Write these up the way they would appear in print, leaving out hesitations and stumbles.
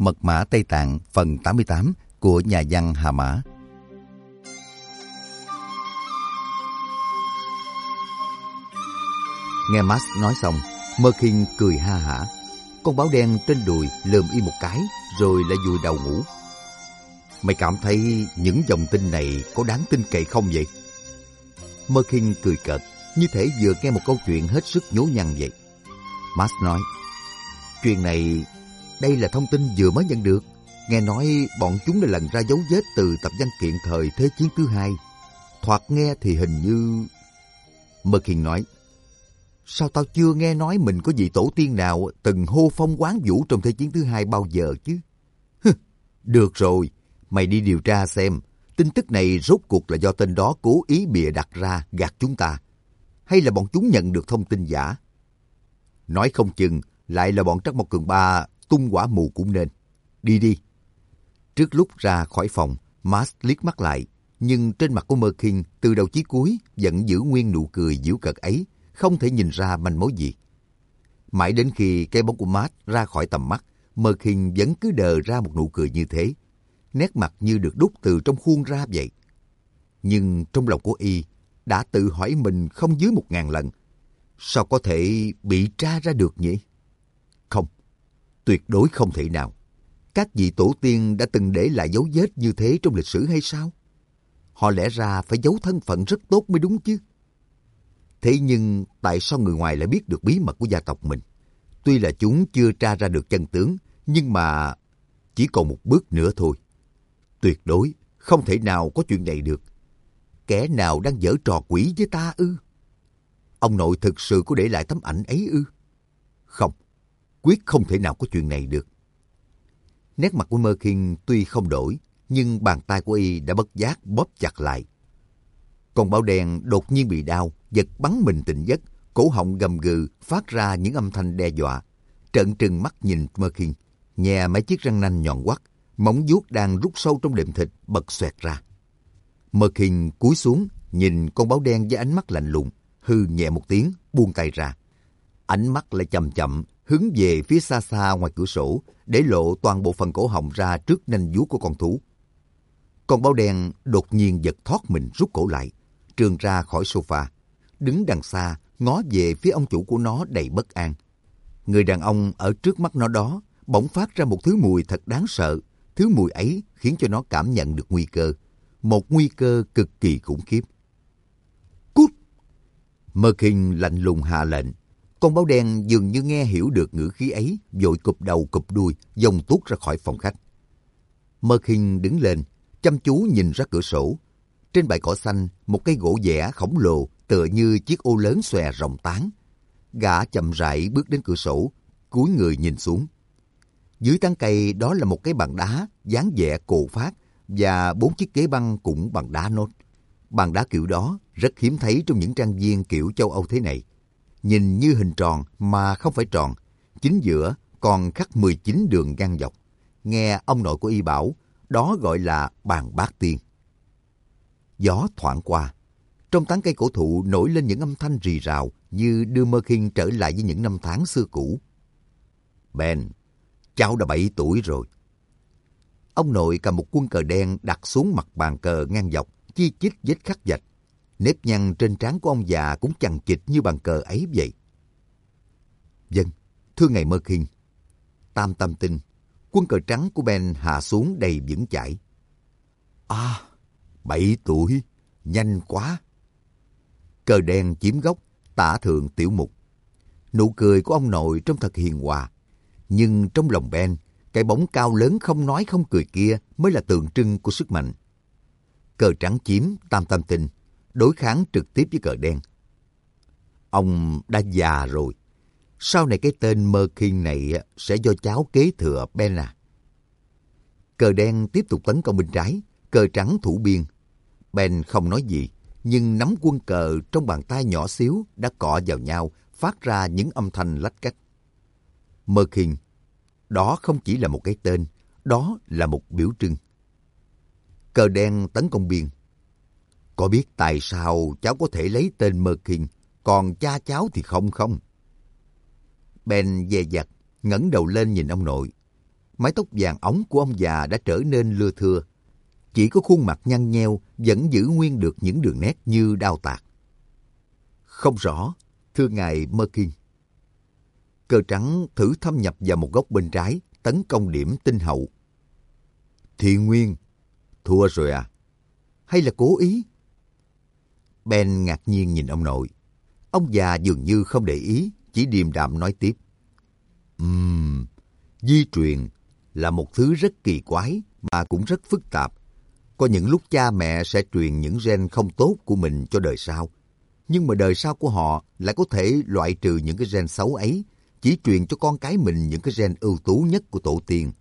Mật mã Tây Tạng phần 88 của nhà văn Hà Mã. Nghe Max nói xong, Merkin cười ha hả. Con báo đen trên đùi lườm y một cái rồi lại vùi đầu ngủ. Mày cảm thấy những dòng tin này có đáng tin cậy không vậy? Merkin cười cợt, như thể vừa nghe một câu chuyện hết sức nhố nhăng vậy. Max nói, chuyện này, đây là thông tin vừa mới nhận được. Nghe nói bọn chúng đã lần ra dấu vết từ tập văn kiện thời Thế chiến thứ hai. Thoạt nghe thì hình như... Merkin nói, sao tao chưa nghe nói mình có vị tổ tiên nào từng hô phong hoán vũ trong Thế chiến thứ hai bao giờ chứ? Được rồi, mày đi điều tra xem, tin tức này rốt cuộc là do tên đó cố ý bịa đặt ra gạt chúng ta, hay là bọn chúng nhận được thông tin giả? Nói không chừng lại là bọn Trắc Mộc Cường Ba tung quả mù cũng nên. Đi đi. Trước lúc ra khỏi phòng, Max liếc mắt lại, nhưng trên mặt của Merkin từ đầu chí cuối vẫn giữ nguyên nụ cười giễu cợt ấy, không thể nhìn ra manh mối gì. Mãi đến khi cái bóng của Max ra khỏi tầm mắt, Merkin vẫn cứ đờ ra một nụ cười như thế, nét mặt như được đúc từ trong khuôn ra vậy. Nhưng trong lòng của y đã tự hỏi mình không dưới 1000 lần, sao có thể bị tra ra được nhỉ? Không, tuyệt đối không thể nào. Các vị tổ tiên đã từng để lại dấu vết như thế trong lịch sử hay sao? Họ lẽ ra phải giấu thân phận rất tốt mới đúng chứ. Thế nhưng tại sao người ngoài lại biết được bí mật của gia tộc mình? Tuy là chúng chưa tra ra được chân tướng, nhưng mà chỉ còn một bước nữa thôi. Tuyệt đối không thể nào có chuyện này được. Kẻ nào đang giở trò quỷ với ta ư? Ông nội thực sự có để lại tấm ảnh ấy ư? Không, quyết không thể nào có chuyện này được. Nét mặt của Merkin tuy không đổi, nhưng bàn tay của y đã bất giác bóp chặt lại. Con báo đen đột nhiên bị đau, giật bắn mình tỉnh giấc, cổ họng gầm gừ phát ra những âm thanh đe dọa. Trợn trừng mắt nhìn Merkin, nhè mấy chiếc răng nanh nhọn hoắt, móng vuốt đang rút sâu trong đệm thịt bật xoẹt ra. Merkin cúi xuống nhìn con báo đen với ánh mắt lạnh lùng, hư nhẹ một tiếng, buông tay ra. Ánh mắt lại chậm chậm hướng về phía xa xa ngoài cửa sổ, để lộ toàn bộ phần cổ họng ra trước nanh vuốt của con thú. Con báo đen đột nhiên giật thoát mình rút cổ lại, trườn ra khỏi sofa, đứng đằng xa ngó về phía ông chủ của nó đầy bất an. Người đàn ông ở trước mắt nó đó bỗng phát ra một thứ mùi thật đáng sợ. Thứ mùi ấy khiến cho nó cảm nhận được nguy cơ, một nguy cơ cực kỳ khủng khiếp. Cút! Merkin lạnh lùng hạ lệnh. Con báo đen dường như nghe hiểu được ngữ khí ấy, vội cụp đầu cụp đuôi, dông tuốt ra khỏi phòng khách. Merkin đứng lên, chăm chú nhìn ra cửa sổ. Trên bãi cỏ xanh, một cây gỗ dẻ khổng lồ tựa như chiếc ô lớn xòe rộng tán. Gã chậm rãi bước đến cửa sổ, cúi người nhìn xuống. Dưới tán cây đó là một cái bàn đá dáng vẻ cổ phác và 4 chiếc ghế băng cũng bằng đá nốt. Bàn đá kiểu đó rất hiếm thấy trong những trang viên kiểu châu Âu thế này. Nhìn như hình tròn mà không phải tròn, chính giữa còn khắc 19 đường gang dọc. Nghe ông nội của y bảo, đó gọi là bàn bát tiên. Gió thoảng qua, trong tán cây cổ thụ nổi lên những âm thanh rì rào như đưa Merkin trở lại với những năm tháng xưa cũ. Ben, cháu đã 7 tuổi rồi. Ông nội cầm một quân cờ đen đặt xuống mặt bàn cờ ngang dọc, chi chít vết khắc vạch. Nếp nhăn trên trán của ông già cũng chằng chịt như bàn cờ ấy vậy. Vâng, thưa ngài Merkin. Tam tam tinh, quân cờ trắng của Ben hạ xuống đầy vững chãi. 7 tuổi, nhanh quá. Cờ đen chiếm góc, tả thượng tiểu mục. Nụ cười của ông nội trông thật hiền hòa. Nhưng trong lòng Ben, cái bóng cao lớn không nói không cười kia mới là tượng trưng của sức mạnh. Cờ trắng chiếm tam tam tinh, đối kháng trực tiếp với cờ đen. Ông đã già rồi. Sau này cái tên Merkin này sẽ do cháu kế thừa Ben à. Cờ đen tiếp tục tấn công bên trái, cờ trắng thủ biên. Ben không nói gì, nhưng nắm quân cờ trong bàn tay nhỏ xíu đã cọ vào nhau, phát ra những âm thanh lách cách. Merkin, đó không chỉ là một cái tên, đó là một biểu trưng. Cờ đen tấn công biên. Có biết tại sao cháu có thể lấy tên Merkin, còn cha cháu thì không không? Ben dè dặt, ngẩng đầu lên nhìn ông nội. mái tóc vàng óng của ông già đã trở nên lưa thưa. Chỉ có khuôn mặt nhăn nheo vẫn giữ nguyên được những đường nét như đao tạc. Không rõ, thưa ngài Merkin. Cờ trắng thử thâm nhập vào một góc bên trái, tấn công điểm tinh hậu. Thiện Nguyên, thua rồi à? Hay là cố ý? Ben ngạc nhiên nhìn ông nội. Ông già dường như không để ý, chỉ điềm đạm nói tiếp. Di truyền là một thứ rất kỳ quái mà cũng rất phức tạp. Có những lúc cha mẹ sẽ truyền những gen không tốt của mình cho đời sau. Nhưng mà đời sau của họ lại có thể loại trừ những cái gen xấu ấy, chỉ truyền cho con cái mình những cái gen ưu tú nhất của tổ tiên.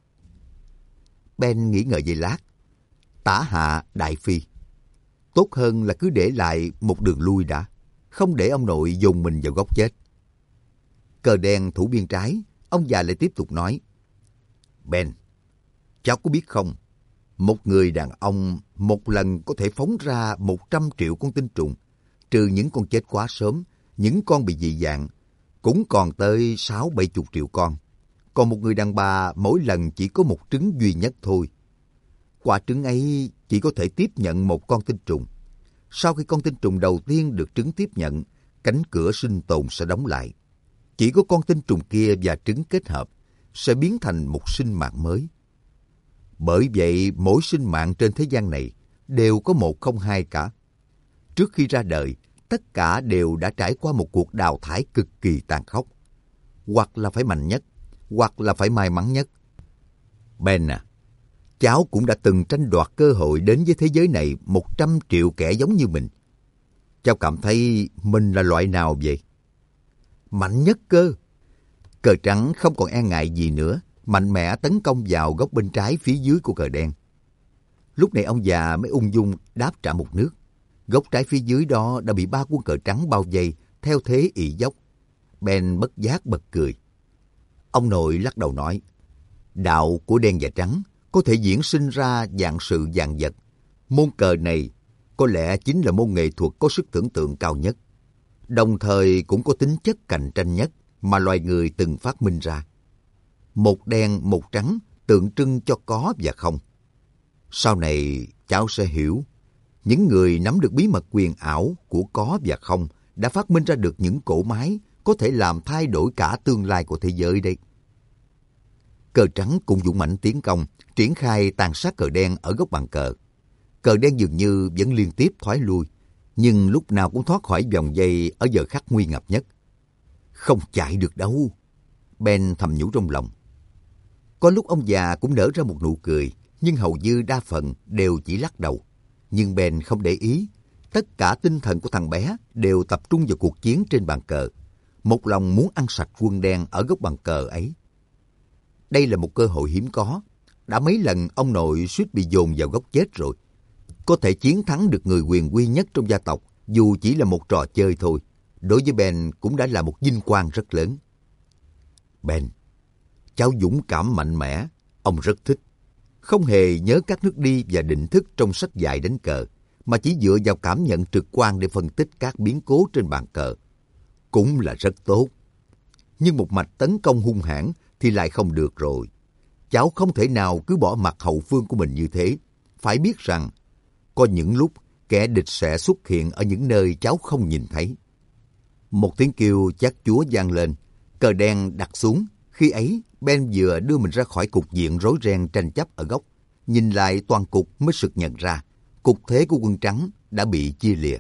Ben nghĩ ngợi giây lát. Tả hạ đại phi. Tốt hơn là cứ để lại một đường lui đã, không để ông nội dồn mình vào góc chết. Cờ đen thủ biên trái, ông già lại tiếp tục nói. Ben, cháu có biết không, một người đàn ông một lần có thể phóng ra 100 triệu con tinh trùng, trừ những con chết quá sớm, những con bị dị dạng, cũng còn tới 60-70 triệu con. Còn một người đàn bà mỗi lần chỉ có một trứng duy nhất thôi. Quả trứng ấy chỉ có thể tiếp nhận một con tinh trùng. Sau khi con tinh trùng đầu tiên được trứng tiếp nhận, cánh cửa sinh tồn sẽ đóng lại. Chỉ có con tinh trùng kia và trứng kết hợp sẽ biến thành một sinh mạng mới. Bởi vậy, mỗi sinh mạng trên thế gian này đều có một không hai cả. Trước khi ra đời, tất cả đều đã trải qua một cuộc đào thải cực kỳ tàn khốc. Hoặc là phải mạnh nhất, hoặc là phải may mắn nhất. Ben à, cháu cũng đã từng tranh đoạt cơ hội đến với thế giới này 100 triệu kẻ giống như mình. Cháu cảm thấy mình là loại nào vậy? Mạnh nhất cơ. Cờ trắng không còn e ngại gì nữa, mạnh mẽ tấn công vào góc bên trái phía dưới của cờ đen. Lúc này ông già mới ung dung đáp trả một nước. Góc trái phía dưới đó đã bị 3 quân cờ trắng bao vây theo thế ị dốc. Ben bất giác bật cười. Ông nội lắc đầu nói, đạo của đen và trắng có thể diễn sinh ra dạng sự vạn vật. Môn cờ này có lẽ chính là môn nghệ thuật có sức tưởng tượng cao nhất, đồng thời cũng có tính chất cạnh tranh nhất mà loài người từng phát minh ra. Một đen, một trắng tượng trưng cho có và không. Sau này cháu sẽ hiểu, những người nắm được bí mật quyền ảo của có và không đã phát minh ra được những cỗ máy có thể làm thay đổi cả tương lai của thế giới đây. Cờ trắng cũng dũng mãnh tiến công, triển khai tàn sát cờ đen ở góc bàn cờ. Cờ đen dường như vẫn liên tiếp thoái lui, nhưng lúc nào cũng thoát khỏi vòng dây ở giờ khắc nguy ngập nhất. Không chạy được đâu, Ben thầm nhủ trong lòng. Có lúc ông già cũng nở ra một nụ cười, nhưng hầu như đa phần đều chỉ lắc đầu. Nhưng Ben không để ý, tất cả tinh thần của thằng bé đều tập trung vào cuộc chiến trên bàn cờ, một lòng muốn ăn sạch quân đen ở góc bàn cờ ấy. Đây là một cơ hội hiếm có, đã mấy lần ông nội suýt bị dồn vào góc chết rồi. Có thể chiến thắng được người quyền quy nhất trong gia tộc, dù chỉ là một trò chơi thôi, đối với Ben cũng đã là một vinh quang rất lớn. Ben, cháu dũng cảm mạnh mẽ, ông rất thích. Không hề nhớ các nước đi và định thức trong sách dạy đánh cờ, mà chỉ dựa vào cảm nhận trực quan để phân tích các biến cố trên bàn cờ. Cũng là rất tốt. Nhưng một mạch tấn công hung hãn thì lại không được rồi. Cháu không thể nào cứ bỏ mặt hậu phương của mình như thế. Phải biết rằng, có những lúc kẻ địch sẽ xuất hiện ở những nơi cháu không nhìn thấy. Một tiếng kêu chát chúa vang lên, cờ đen đặt xuống. Khi ấy, Ben vừa đưa mình ra khỏi cục diện rối ren tranh chấp ở góc. Nhìn lại toàn cục mới sực nhận ra, cục thế của quân trắng đã bị chia lìa.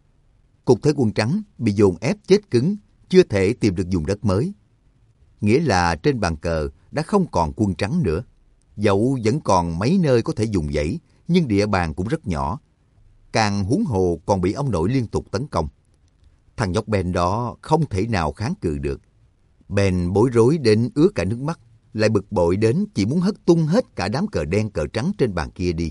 Cục thế quân trắng bị dồn ép chết cứng, chưa thể tìm được vùng đất mới. Nghĩa là trên bàn cờ đã không còn quân trắng nữa. Dẫu vẫn còn mấy nơi có thể dùng dãy, nhưng địa bàn cũng rất nhỏ. Càng huống hồ còn bị ông nội liên tục tấn công. Thằng nhóc Ben đó không thể nào kháng cự được. Ben bối rối đến ứa cả nước mắt, lại bực bội đến chỉ muốn hất tung hết cả đám cờ đen cờ trắng trên bàn kia đi.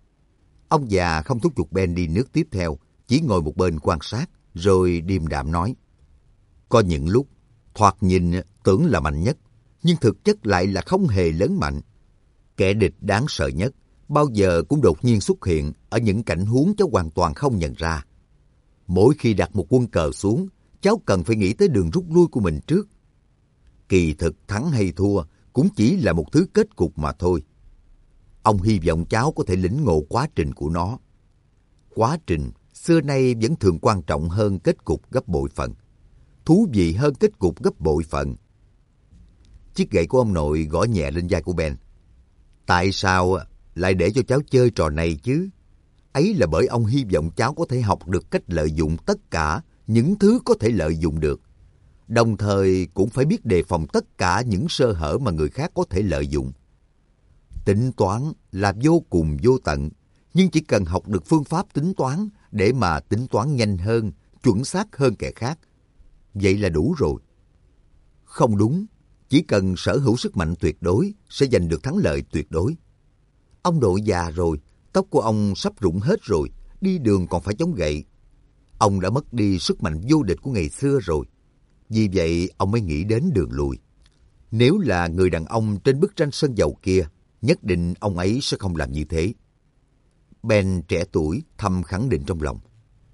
Ông già không thúc giục Ben đi nước tiếp theo, chỉ ngồi một bên quan sát, rồi điềm đạm nói. Có những lúc, thoạt nhìn tưởng là mạnh nhất, nhưng thực chất lại là không hề lớn mạnh. Kẻ địch đáng sợ nhất, bao giờ cũng đột nhiên xuất hiện ở những cảnh huống cháu hoàn toàn không nhận ra. Mỗi khi đặt một quân cờ xuống, cháu cần phải nghĩ tới đường rút lui của mình trước. Kỳ thực thắng hay thua cũng chỉ là một thứ kết cục mà thôi. Ông hy vọng cháu có thể lĩnh ngộ quá trình của nó. Quá trình xưa nay vẫn thường quan trọng hơn kết cục gấp bội phần, thú vị hơn kết cục gấp bội phần. Chiếc gậy của ông nội gõ nhẹ lên vai của Ben. Tại sao lại để cho cháu chơi trò này chứ? Ấy là bởi ông hy vọng cháu có thể học được cách lợi dụng tất cả những thứ có thể lợi dụng được. Đồng thời cũng phải biết đề phòng tất cả những sơ hở mà người khác có thể lợi dụng. Tính toán là vô cùng vô tận, nhưng chỉ cần học được phương pháp tính toán để mà tính toán nhanh hơn, chuẩn xác hơn kẻ khác, vậy là đủ rồi. Không đúng, chỉ cần sở hữu sức mạnh tuyệt đối sẽ giành được thắng lợi tuyệt đối. Ông nội già rồi, tóc của ông sắp rụng hết rồi, đi đường còn phải chống gậy. Ông đã mất đi sức mạnh vô địch của ngày xưa rồi. Vì vậy ông mới nghĩ đến đường lui. Nếu là người đàn ông trên bức tranh sơn dầu kia, nhất định ông ấy sẽ không làm như thế. Ben trẻ tuổi thầm khẳng định trong lòng.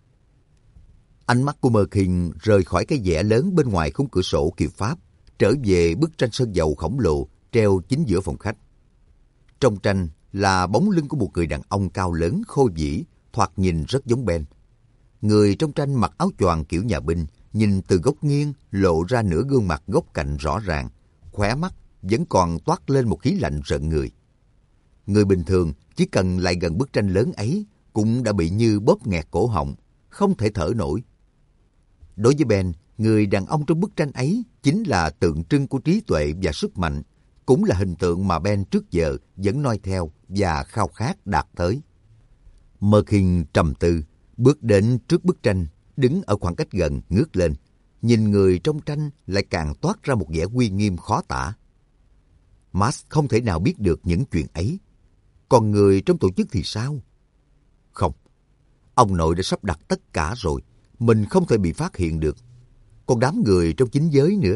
Ánh mắt của Merkin rời khỏi cái vẽ lớn bên ngoài khung cửa sổ kiểu Pháp, trở về bức tranh sơn dầu khổng lồ treo chính giữa phòng khách. Trong tranh là bóng lưng của một người đàn ông cao lớn khôi vĩ, thoạt nhìn rất giống Ben. Người trong tranh mặc áo choàng kiểu nhà binh, nhìn từ góc nghiêng lộ ra nửa gương mặt góc cạnh rõ ràng, khóe mắt vẫn còn toát lên một khí lạnh rợn người. Người bình thường chỉ cần lại gần bức tranh lớn ấy cũng đã bị như bóp nghẹt cổ họng, không thể thở nổi. Đối với Ben, người đàn ông trong bức tranh ấy chính là tượng trưng của trí tuệ và sức mạnh, cũng là hình tượng mà Ben trước giờ vẫn noi theo và khao khát đạt tới. Merkin trầm tư, bước đến trước bức tranh, đứng ở khoảng cách gần ngước lên, nhìn người trong tranh lại càng toát ra một vẻ uy nghiêm khó tả. Max không thể nào biết được những chuyện ấy. Còn người trong tổ chức thì sao? Không, ông nội đã sắp đặt tất cả rồi, mình không thể bị phát hiện được. Còn đám người trong chính giới nữa,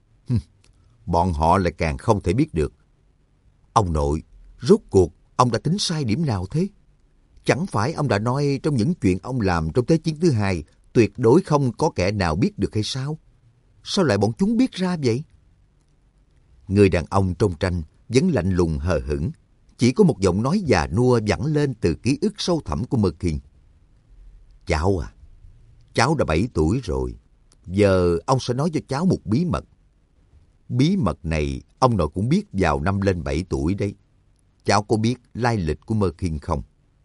bọn họ lại càng không thể biết được. Ông nội, rốt cuộc ông đã tính sai điểm nào thế? Chẳng phải ông đã nói trong những chuyện ông làm trong Thế chiến thứ hai tuyệt đối không có kẻ nào biết được hay sao? Sao lại bọn chúng biết ra vậy? Người đàn ông trong tranh vẫn lạnh lùng hờ hững, chỉ có một giọng nói già nua vẳng lên từ ký ức sâu thẳm của Merkin. Cháu à, cháu đã 7 tuổi rồi. Giờ ông sẽ nói cho cháu một bí mật. Bí mật này ông nội cũng biết vào năm lên 7 tuổi đấy. Cháu có biết lai lịch của Merkin không?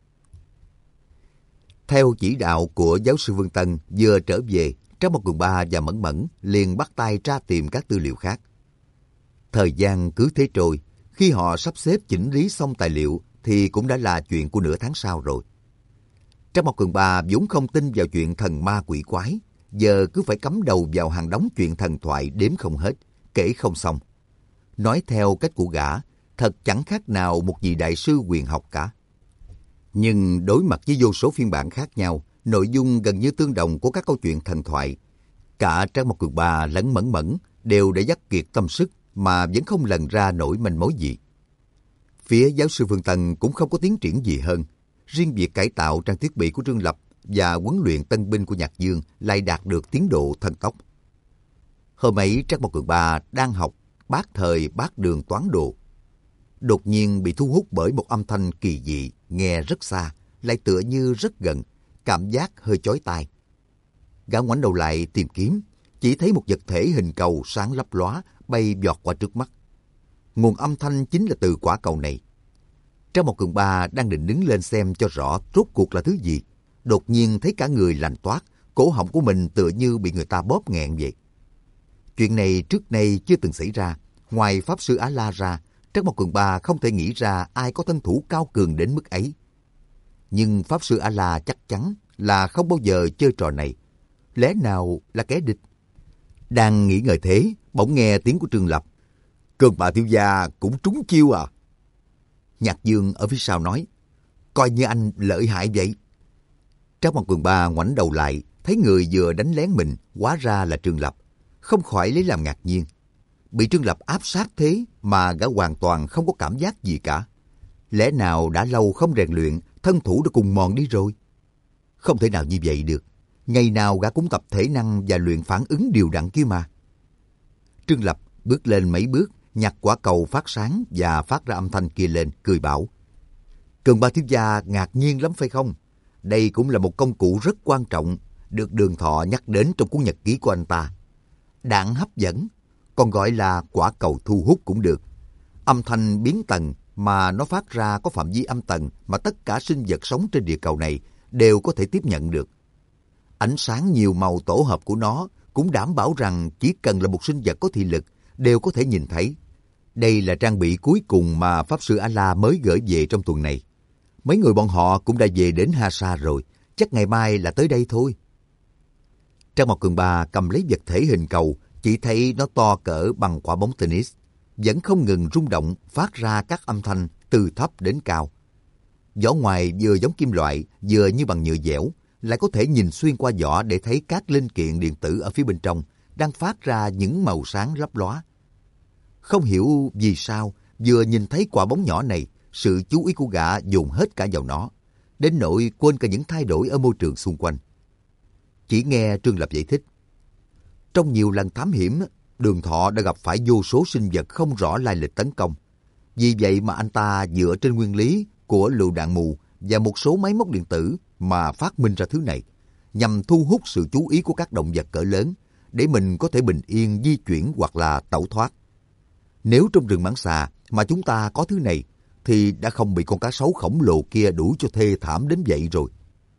Theo chỉ đạo của giáo sư Vương Tân vừa trở về, Trác Mộc Cường Ba và Mẫn Mẫn liền bắt tay tra tìm các tư liệu khác. Thời gian cứ thế trôi, khi họ sắp xếp chỉnh lý xong tài liệu thì cũng đã là chuyện của nửa tháng sau rồi. Trác Mộc Cường Ba vốn không tin vào chuyện thần ma quỷ quái, giờ cứ phải cắm đầu vào hàng đống chuyện thần thoại đếm không hết, kể không xong. Nói theo cách của gã, thật chẳng khác nào một vị đại sư huyền học cả. Nhưng đối mặt với vô số phiên bản khác nhau, nội dung gần như tương đồng của các câu chuyện thần thoại, cả Trác Mộc Cường Ba lẫn Mẫn Mẫn đều đã dắt kiệt tâm sức mà vẫn không lần ra nổi manh mối gì. Phía giáo sư Vương Tân cũng không có tiến triển gì hơn. Riêng việc cải tạo trang thiết bị của Trương Lập và huấn luyện tân binh của Nhạc Dương lại đạt được tiến độ thần tốc. Hôm ấy Trác Mộc Cường Ba đang học bát thời bát đường toán đồ. Đột nhiên bị thu hút bởi một âm thanh kỳ dị, nghe rất xa, lại tựa như rất gần, cảm giác hơi chói tai. Gã ngoảnh đầu lại tìm kiếm, chỉ thấy một vật thể hình cầu sáng lấp lóa bay vọt qua trước mắt. Nguồn âm thanh chính là từ quả cầu này. Trác Mộc Cường Ba đang định đứng lên xem cho rõ rốt cuộc là thứ gì, đột nhiên thấy cả người lạnh toát, cổ họng của mình tựa như bị người ta bóp nghẹn vậy. Chuyện này trước nay chưa từng xảy ra, ngoài Pháp Sư Á-La ra, Trác Mộc Cường Ba không thể nghĩ ra ai có thân thủ cao cường đến mức ấy. Nhưng Pháp Sư Á-La chắc chắn là không bao giờ chơi trò này. Lẽ nào là kẻ địch? Đang nghĩ ngợi thế, bỗng nghe tiếng của Trương Lập. Cường Ba thiếu gia cũng trúng chiêu à? Nhạc Dương ở phía sau nói, coi như anh lợi hại vậy. Trác Mộc Cường Ba ngoảnh đầu lại, thấy người vừa đánh lén mình hóa ra là Trương Lập, không khỏi lấy làm ngạc nhiên. Bị Trương Lập áp sát thế mà gã hoàn toàn không có cảm giác gì cả. Lẽ nào đã lâu không rèn luyện, thân thủ đã cùng mòn đi rồi? Không thể nào như vậy được. Ngày nào gã cũng tập thể năng và luyện phản ứng đều đặn kia mà. Trương Lập bước lên mấy bước, nhặt quả cầu phát sáng và phát ra âm thanh kia lên, cười bảo: Cường Ba thiếu gia ngạc nhiên lắm phải không? Đây cũng là một công cụ rất quan trọng, được Đường Thọ nhắc đến trong cuốn nhật ký của anh ta. Đạn hấp dẫn, còn gọi là quả cầu thu hút cũng được. Âm thanh biến tần mà nó phát ra có phạm vi âm tần mà tất cả sinh vật sống trên địa cầu này đều có thể tiếp nhận được. Ánh sáng nhiều màu tổ hợp của nó cũng đảm bảo rằng chỉ cần là một sinh vật có thị lực đều có thể nhìn thấy. Đây là trang bị cuối cùng mà Pháp Sư A-La mới gửi về trong tuần này. Mấy người bọn họ cũng đã về đến Hasa rồi, chắc ngày mai là tới đây thôi. Trang Mộc Cường Ba cầm lấy vật thể hình cầu, chỉ thấy nó to cỡ bằng quả bóng tennis, vẫn không ngừng rung động phát ra các âm thanh từ thấp đến cao. Vỏ ngoài vừa giống kim loại, vừa như bằng nhựa dẻo, lại có thể nhìn xuyên qua vỏ để thấy các linh kiện điện tử ở phía bên trong đang phát ra những màu sáng lấp lóa. Không hiểu vì sao, vừa nhìn thấy quả bóng nhỏ này, sự chú ý của gã dồn hết cả vào nó, đến nỗi quên cả những thay đổi ở môi trường xung quanh. Chỉ nghe Trương Lập giải thích. Trong nhiều lần thám hiểm, Đường Thọ đã gặp phải vô số sinh vật không rõ lai lịch tấn công. Vì vậy mà anh ta dựa trên nguyên lý của lựu đạn mù và một số máy móc điện tử mà phát minh ra thứ này, nhằm thu hút sự chú ý của các động vật cỡ lớn, để mình có thể bình yên di chuyển hoặc là tẩu thoát. Nếu trong rừng mãng xà mà chúng ta có thứ này, thì đã không bị con cá sấu khổng lồ kia đuổi cho thê thảm đến vậy rồi.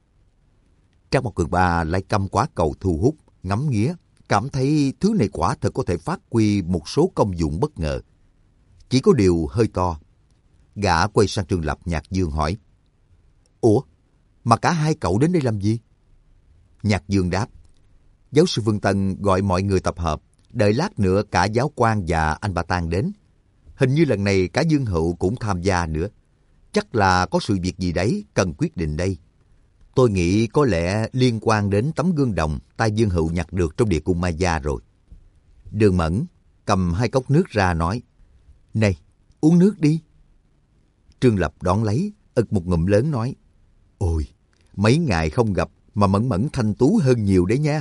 Trang Mộc Cường Ba lại cầm quả cầu thu hút, ngắm nghía, cảm thấy thứ này quả thật có thể phát huy một số công dụng bất ngờ. Chỉ có điều hơi to. Gã quay sang Trương Lập, Nhạc Dương hỏi: Ủa, mà cả hai cậu đến đây làm gì? Nhạc Dương đáp: Giáo sư Vương Tân gọi mọi người tập hợp, đợi lát nữa cả giáo quan và anh Ba Tang đến. Hình như lần này cả Dương Hữu cũng tham gia nữa. Chắc là có sự việc gì đấy cần quyết định đây. Tôi nghĩ có lẽ liên quan đến tấm gương đồng tay Dương Hữu nhặt được trong địa cung Maya rồi. Đường Mẫn cầm 2 cốc nước ra nói: Này, uống nước đi. Trương Lập đón lấy, ực một ngụm lớn nói: Ôi, mấy ngày không gặp mà Mẫn Mẫn thanh tú hơn nhiều đấy nha.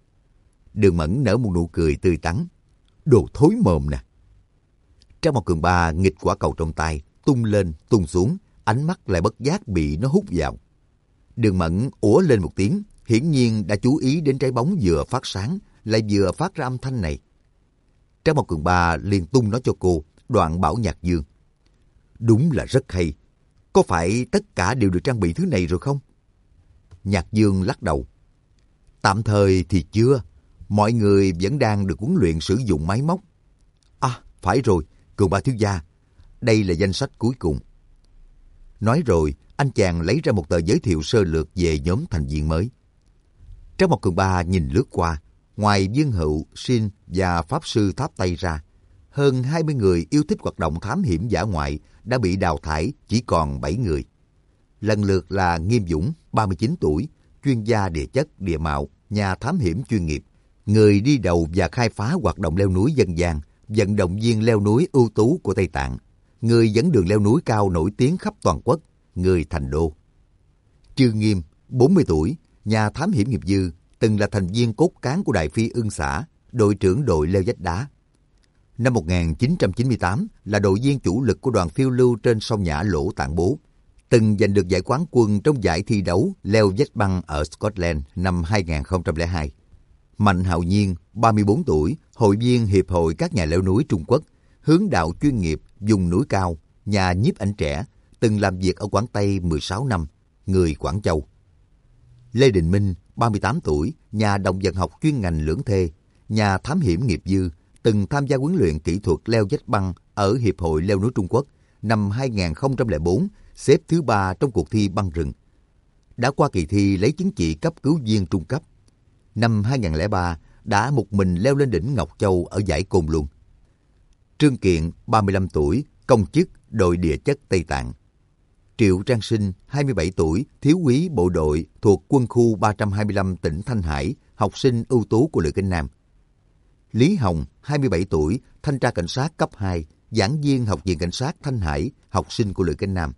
Đường Mẫn nở một nụ cười tươi tắn: Đồ thối mồm nè. Trang Mộc Cường Ba nghịch quả cầu trong tay, tung lên, tung xuống, ánh mắt lại bất giác bị nó hút vào. Đường Mẫn ủa lên một tiếng, hiển nhiên đã chú ý đến trái bóng vừa phát sáng, lại vừa phát ra âm thanh này. Trang Mộc Cường Ba liền tung nó cho cô, đoạn bảo Nhạc Dương: Đúng là rất hay. Có phải tất cả đều được trang bị thứ này rồi không? Nhạc Dương lắc đầu: Tạm thời thì chưa. Mọi người vẫn đang được huấn luyện sử dụng máy móc. À, phải rồi, Cường Ba thiếu gia, đây là danh sách cuối cùng. Nói rồi, anh chàng lấy ra một tờ giới thiệu sơ lược về nhóm thành viên mới. Trang Mộc Cường Ba nhìn lướt qua, ngoài Dương Hữu, Shin và Pháp Sư Tháp Tây ra, hơn 20 người yêu thích hoạt động thám hiểm dã ngoại đã bị đào thải, chỉ còn 7 người. Lần lượt là Nghiêm Dũng, 39 tuổi, chuyên gia địa chất, địa mạo, nhà thám hiểm chuyên nghiệp, người đi đầu và khai phá hoạt động leo núi dân gian, vận động viên leo núi ưu tú của Tây Tạng, người dẫn đường leo núi cao nổi tiếng khắp toàn quốc, người thành đô. Trương Nghiêm, 40 tuổi, nhà thám hiểm nghiệp dư, từng là thành viên cốt cán của Đài Phi Ưng xã, đội trưởng đội leo vách đá. Năm 1998 là đội viên chủ lực của đoàn phiêu lưu trên sông Nhã Lỗ Tạng Bố, từng giành được giải quán quân trong giải thi đấu leo vách băng ở Scotland năm 2002. Mạnh Hạo Nhiên, 34 tuổi, hội viên Hiệp hội các nhà leo núi Trung Quốc, hướng đạo chuyên nghiệp vùng núi cao, nhà nhiếp ảnh trẻ, từng làm việc ở Quảng Tây 16 năm, người Quảng Châu. Lê Đình Minh, 38 tuổi, nhà động vật học chuyên ngành lưỡng thê, nhà thám hiểm nghiệp dư, từng tham gia huấn luyện kỹ thuật leo vách băng ở Hiệp hội leo núi Trung Quốc, năm 2004, xếp thứ 3 trong cuộc thi băng rừng. Đã qua kỳ thi lấy chứng chỉ cấp cứu viên trung cấp. Năm 2003, đã một mình leo lên đỉnh Ngọc Châu ở dãy Côn Luân. Trương Kiện, 35 tuổi, công chức đội địa chất Tây Tạng. Triệu Trang Sinh, 27 tuổi, thiếu úy bộ đội thuộc quân khu 325 tỉnh Thanh Hải, học sinh ưu tú của Lữ Kinh Nam. Lý Hồng, 27 tuổi, thanh tra cảnh sát cấp 2, giảng viên Học viện Cảnh sát Thanh Hải, học sinh của Lữ Kinh Nam.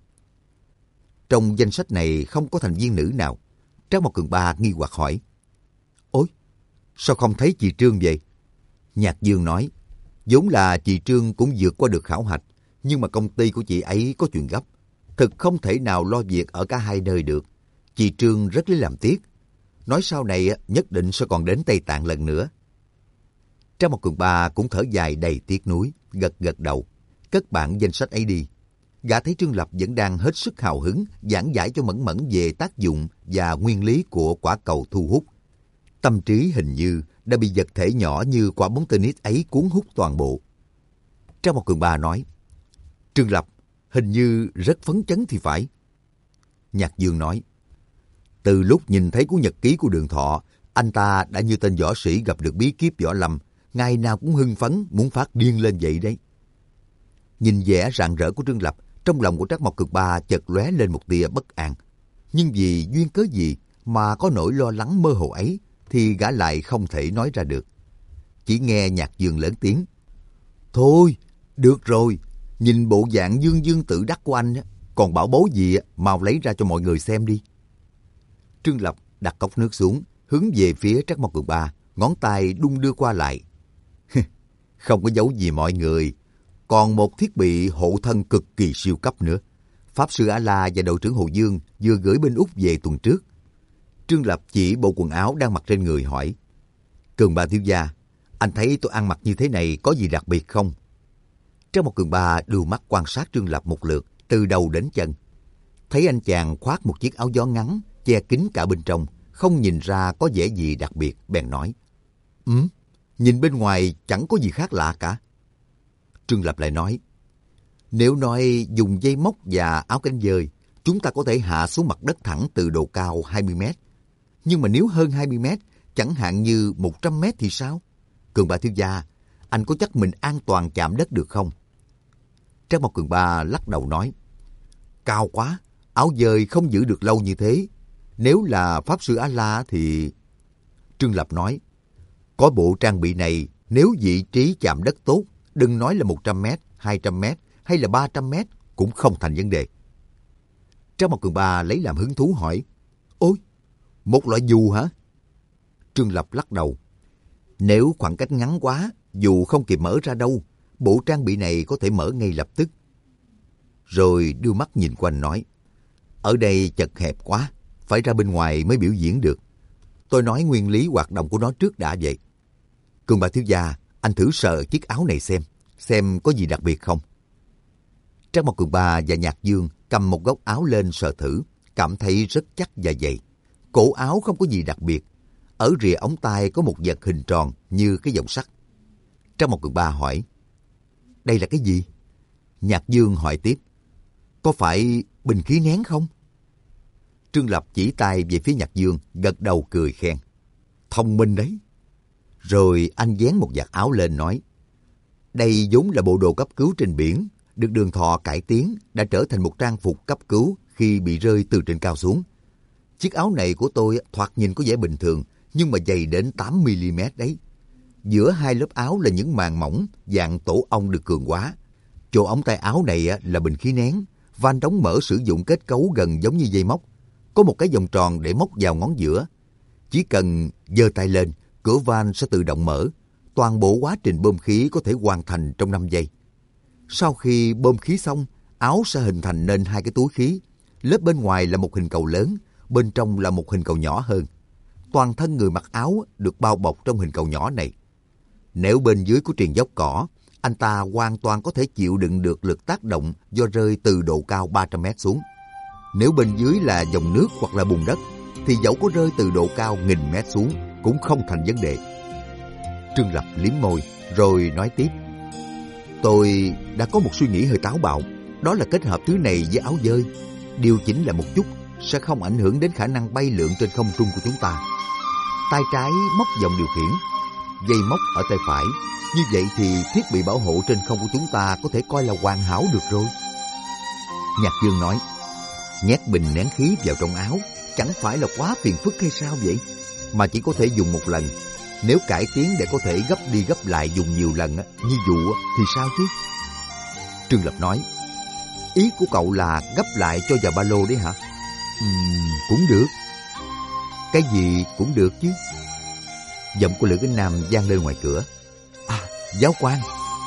Trong danh sách này không có thành viên nữ nào. Trang Mộc Cường Ba nghi hoặc hỏi: Ôi, sao không thấy chị Trương vậy? Nhạc Dương nói: Vốn là chị Trương cũng vượt qua được khảo hạch, nhưng mà công ty của chị ấy có chuyện gấp. Thực không thể nào lo việc ở cả hai nơi được. Chị Trương rất lấy làm tiếc. Nói sau này nhất định sẽ còn đến Tây Tạng lần nữa. Trang Một Cường Ba cũng thở dài đầy tiếc nuối, gật gật đầu, cất bản danh sách ấy đi. Gã thấy Trương Lập vẫn đang hết sức hào hứng giảng giải cho Mẫn Mẫn về tác dụng và nguyên lý của quả cầu thu hút. Tâm trí hình như đã bị vật thể nhỏ như quả bóng tennis ấy cuốn hút toàn bộ. Trang Một Cường Ba nói, Trương Lập hình như rất phấn chấn thì phải. Nhạc Dương nói, từ lúc nhìn thấy cuốn nhật ký của Đường Thọ, anh ta đã như tên võ sĩ gặp được bí kíp võ lâm, ngày nào cũng hưng phấn muốn phát điên lên vậy đấy. Nhìn vẻ rạng rỡ của Trương Lập, trong lòng của Trác Mộc Cường Ba chợt lóe lên một tia bất an. Nhưng vì duyên cớ gì mà có nỗi lo lắng mơ hồ ấy thì gã lại không thể nói ra được. Chỉ nghe Nhạc Dương lớn tiếng, thôi, được rồi, nhìn bộ dạng dương dương tự đắc của anh, còn bảo bối gì mau lấy ra cho mọi người xem đi. Trương Lập đặt cốc nước xuống, hướng về phía Trác Mộc Cường Ba, ngón tay đung đưa qua lại. Không có giấu gì mọi người, còn một thiết bị hộ thân cực kỳ siêu cấp nữa. Pháp sư A-la và đội trưởng Hồ Dương vừa gửi bên Úc về tuần trước. Trương Lập chỉ bộ quần áo đang mặc trên người hỏi, Cường Ba thiếu gia, anh thấy tôi ăn mặc như thế này có gì đặc biệt không? Trác Mộc Cường Ba đưa mắt quan sát Trương Lập một lượt, từ đầu đến chân. Thấy anh chàng khoác một chiếc áo gió ngắn, che kín cả bên trong, không nhìn ra có vẻ gì đặc biệt, bèn nói, nhìn bên ngoài chẳng có gì khác lạ cả. Trương Lập lại nói, nếu nói dùng dây móc và áo cánh dơi, chúng ta có thể hạ xuống mặt đất thẳng từ độ cao 20 mét. Nhưng mà nếu hơn 20 mét, chẳng hạn như 100 mét thì sao? Cường Ba thiếu gia, anh có chắc mình an toàn chạm đất được không? Trác Mộc Cường Ba lắc đầu nói, cao quá, áo dơi không giữ được lâu như thế. Nếu là Pháp sư A-la thì... Trương Lập nói, có bộ trang bị này, nếu vị trí chạm đất tốt, đừng nói là 100 mét, 200 mét hay là 300 mét cũng không thành vấn đề. Trác Mộc Cường Ba lấy làm hứng thú hỏi, ôi, một loại dù hả? Trương Lập lắc đầu, nếu khoảng cách ngắn quá, dù không kịp mở ra đâu, bộ trang bị này có thể mở ngay lập tức. Rồi đưa mắt nhìn quanh nói, ở đây chật hẹp quá, phải ra bên ngoài mới biểu diễn được. Tôi nói nguyên lý hoạt động của nó trước đã vậy. Cường Ba thiếu gia, anh thử sờ chiếc áo này xem có gì đặc biệt không. Trác Mộc Cường Ba và Nhạc Dương cầm một góc áo lên sờ thử, cảm thấy rất chắc và dày. Cổ áo không có gì đặc biệt. Ở rìa ống tay có một vật hình tròn như cái vòng sắt. Trác Mộc Cường Ba hỏi, đây là cái gì? Nhạc Dương hỏi tiếp, có phải bình khí nén không? Trương Lập chỉ tay về phía Nhạc Dương, gật đầu cười khen, thông minh đấy. Rồi anh vén một vạt áo lên nói, đây vốn là bộ đồ cấp cứu trên biển, được Đường Thọ cải tiến, đã trở thành một trang phục cấp cứu khi bị rơi từ trên cao xuống. Chiếc áo này của tôi thoạt nhìn có vẻ bình thường, nhưng mà dày đến 8mm đấy. Giữa hai lớp áo là những màng mỏng, dạng tổ ong được cường hóa. Chỗ ống tay áo này là bình khí nén, van đóng mở sử dụng kết cấu gần giống như dây móc. Có một cái vòng tròn để móc vào ngón giữa. Chỉ cần giơ tay lên, cửa van sẽ tự động mở. Toàn bộ quá trình bơm khí có thể hoàn thành trong 5 giây. Sau khi bơm khí xong, áo sẽ hình thành nên hai cái túi khí. Lớp bên ngoài là một hình cầu lớn, bên trong là một hình cầu nhỏ hơn. Toàn thân người mặc áo được bao bọc trong hình cầu nhỏ này. Nếu bên dưới của triền dốc cỏ, anh ta hoàn toàn có thể chịu đựng được lực tác động do rơi từ độ cao 300 mét xuống. Nếu bên dưới là dòng nước hoặc là bùn đất, thì dẫu có rơi từ độ cao 1000 mét xuống cũng không thành vấn đề. Trương Lập liếm môi rồi nói tiếp, tôi đã có một suy nghĩ hơi táo bạo, đó là kết hợp thứ này với áo dơi. Điều chỉnh lại một chút sẽ không ảnh hưởng đến khả năng bay lượn trên không trung của chúng ta. Tay trái móc dòng điều khiển, dây móc ở tay phải. Như vậy thì thiết bị bảo hộ trên không của chúng ta có thể coi là hoàn hảo được rồi. Nhạc Dương nói, nhét bình nén khí vào trong áo chẳng phải là quá phiền phức hay sao vậy? Mà chỉ có thể dùng một lần. Nếu cải tiến để có thể gấp đi gấp lại dùng nhiều lần như dù thì sao chứ? Trương Lập nói, ý của cậu là gấp lại cho vào ba lô đấy hả? Cũng được. Cái gì cũng được chứ. Giọng của Lữ Kính Nam vang lên ngoài cửa. À, giáo quan,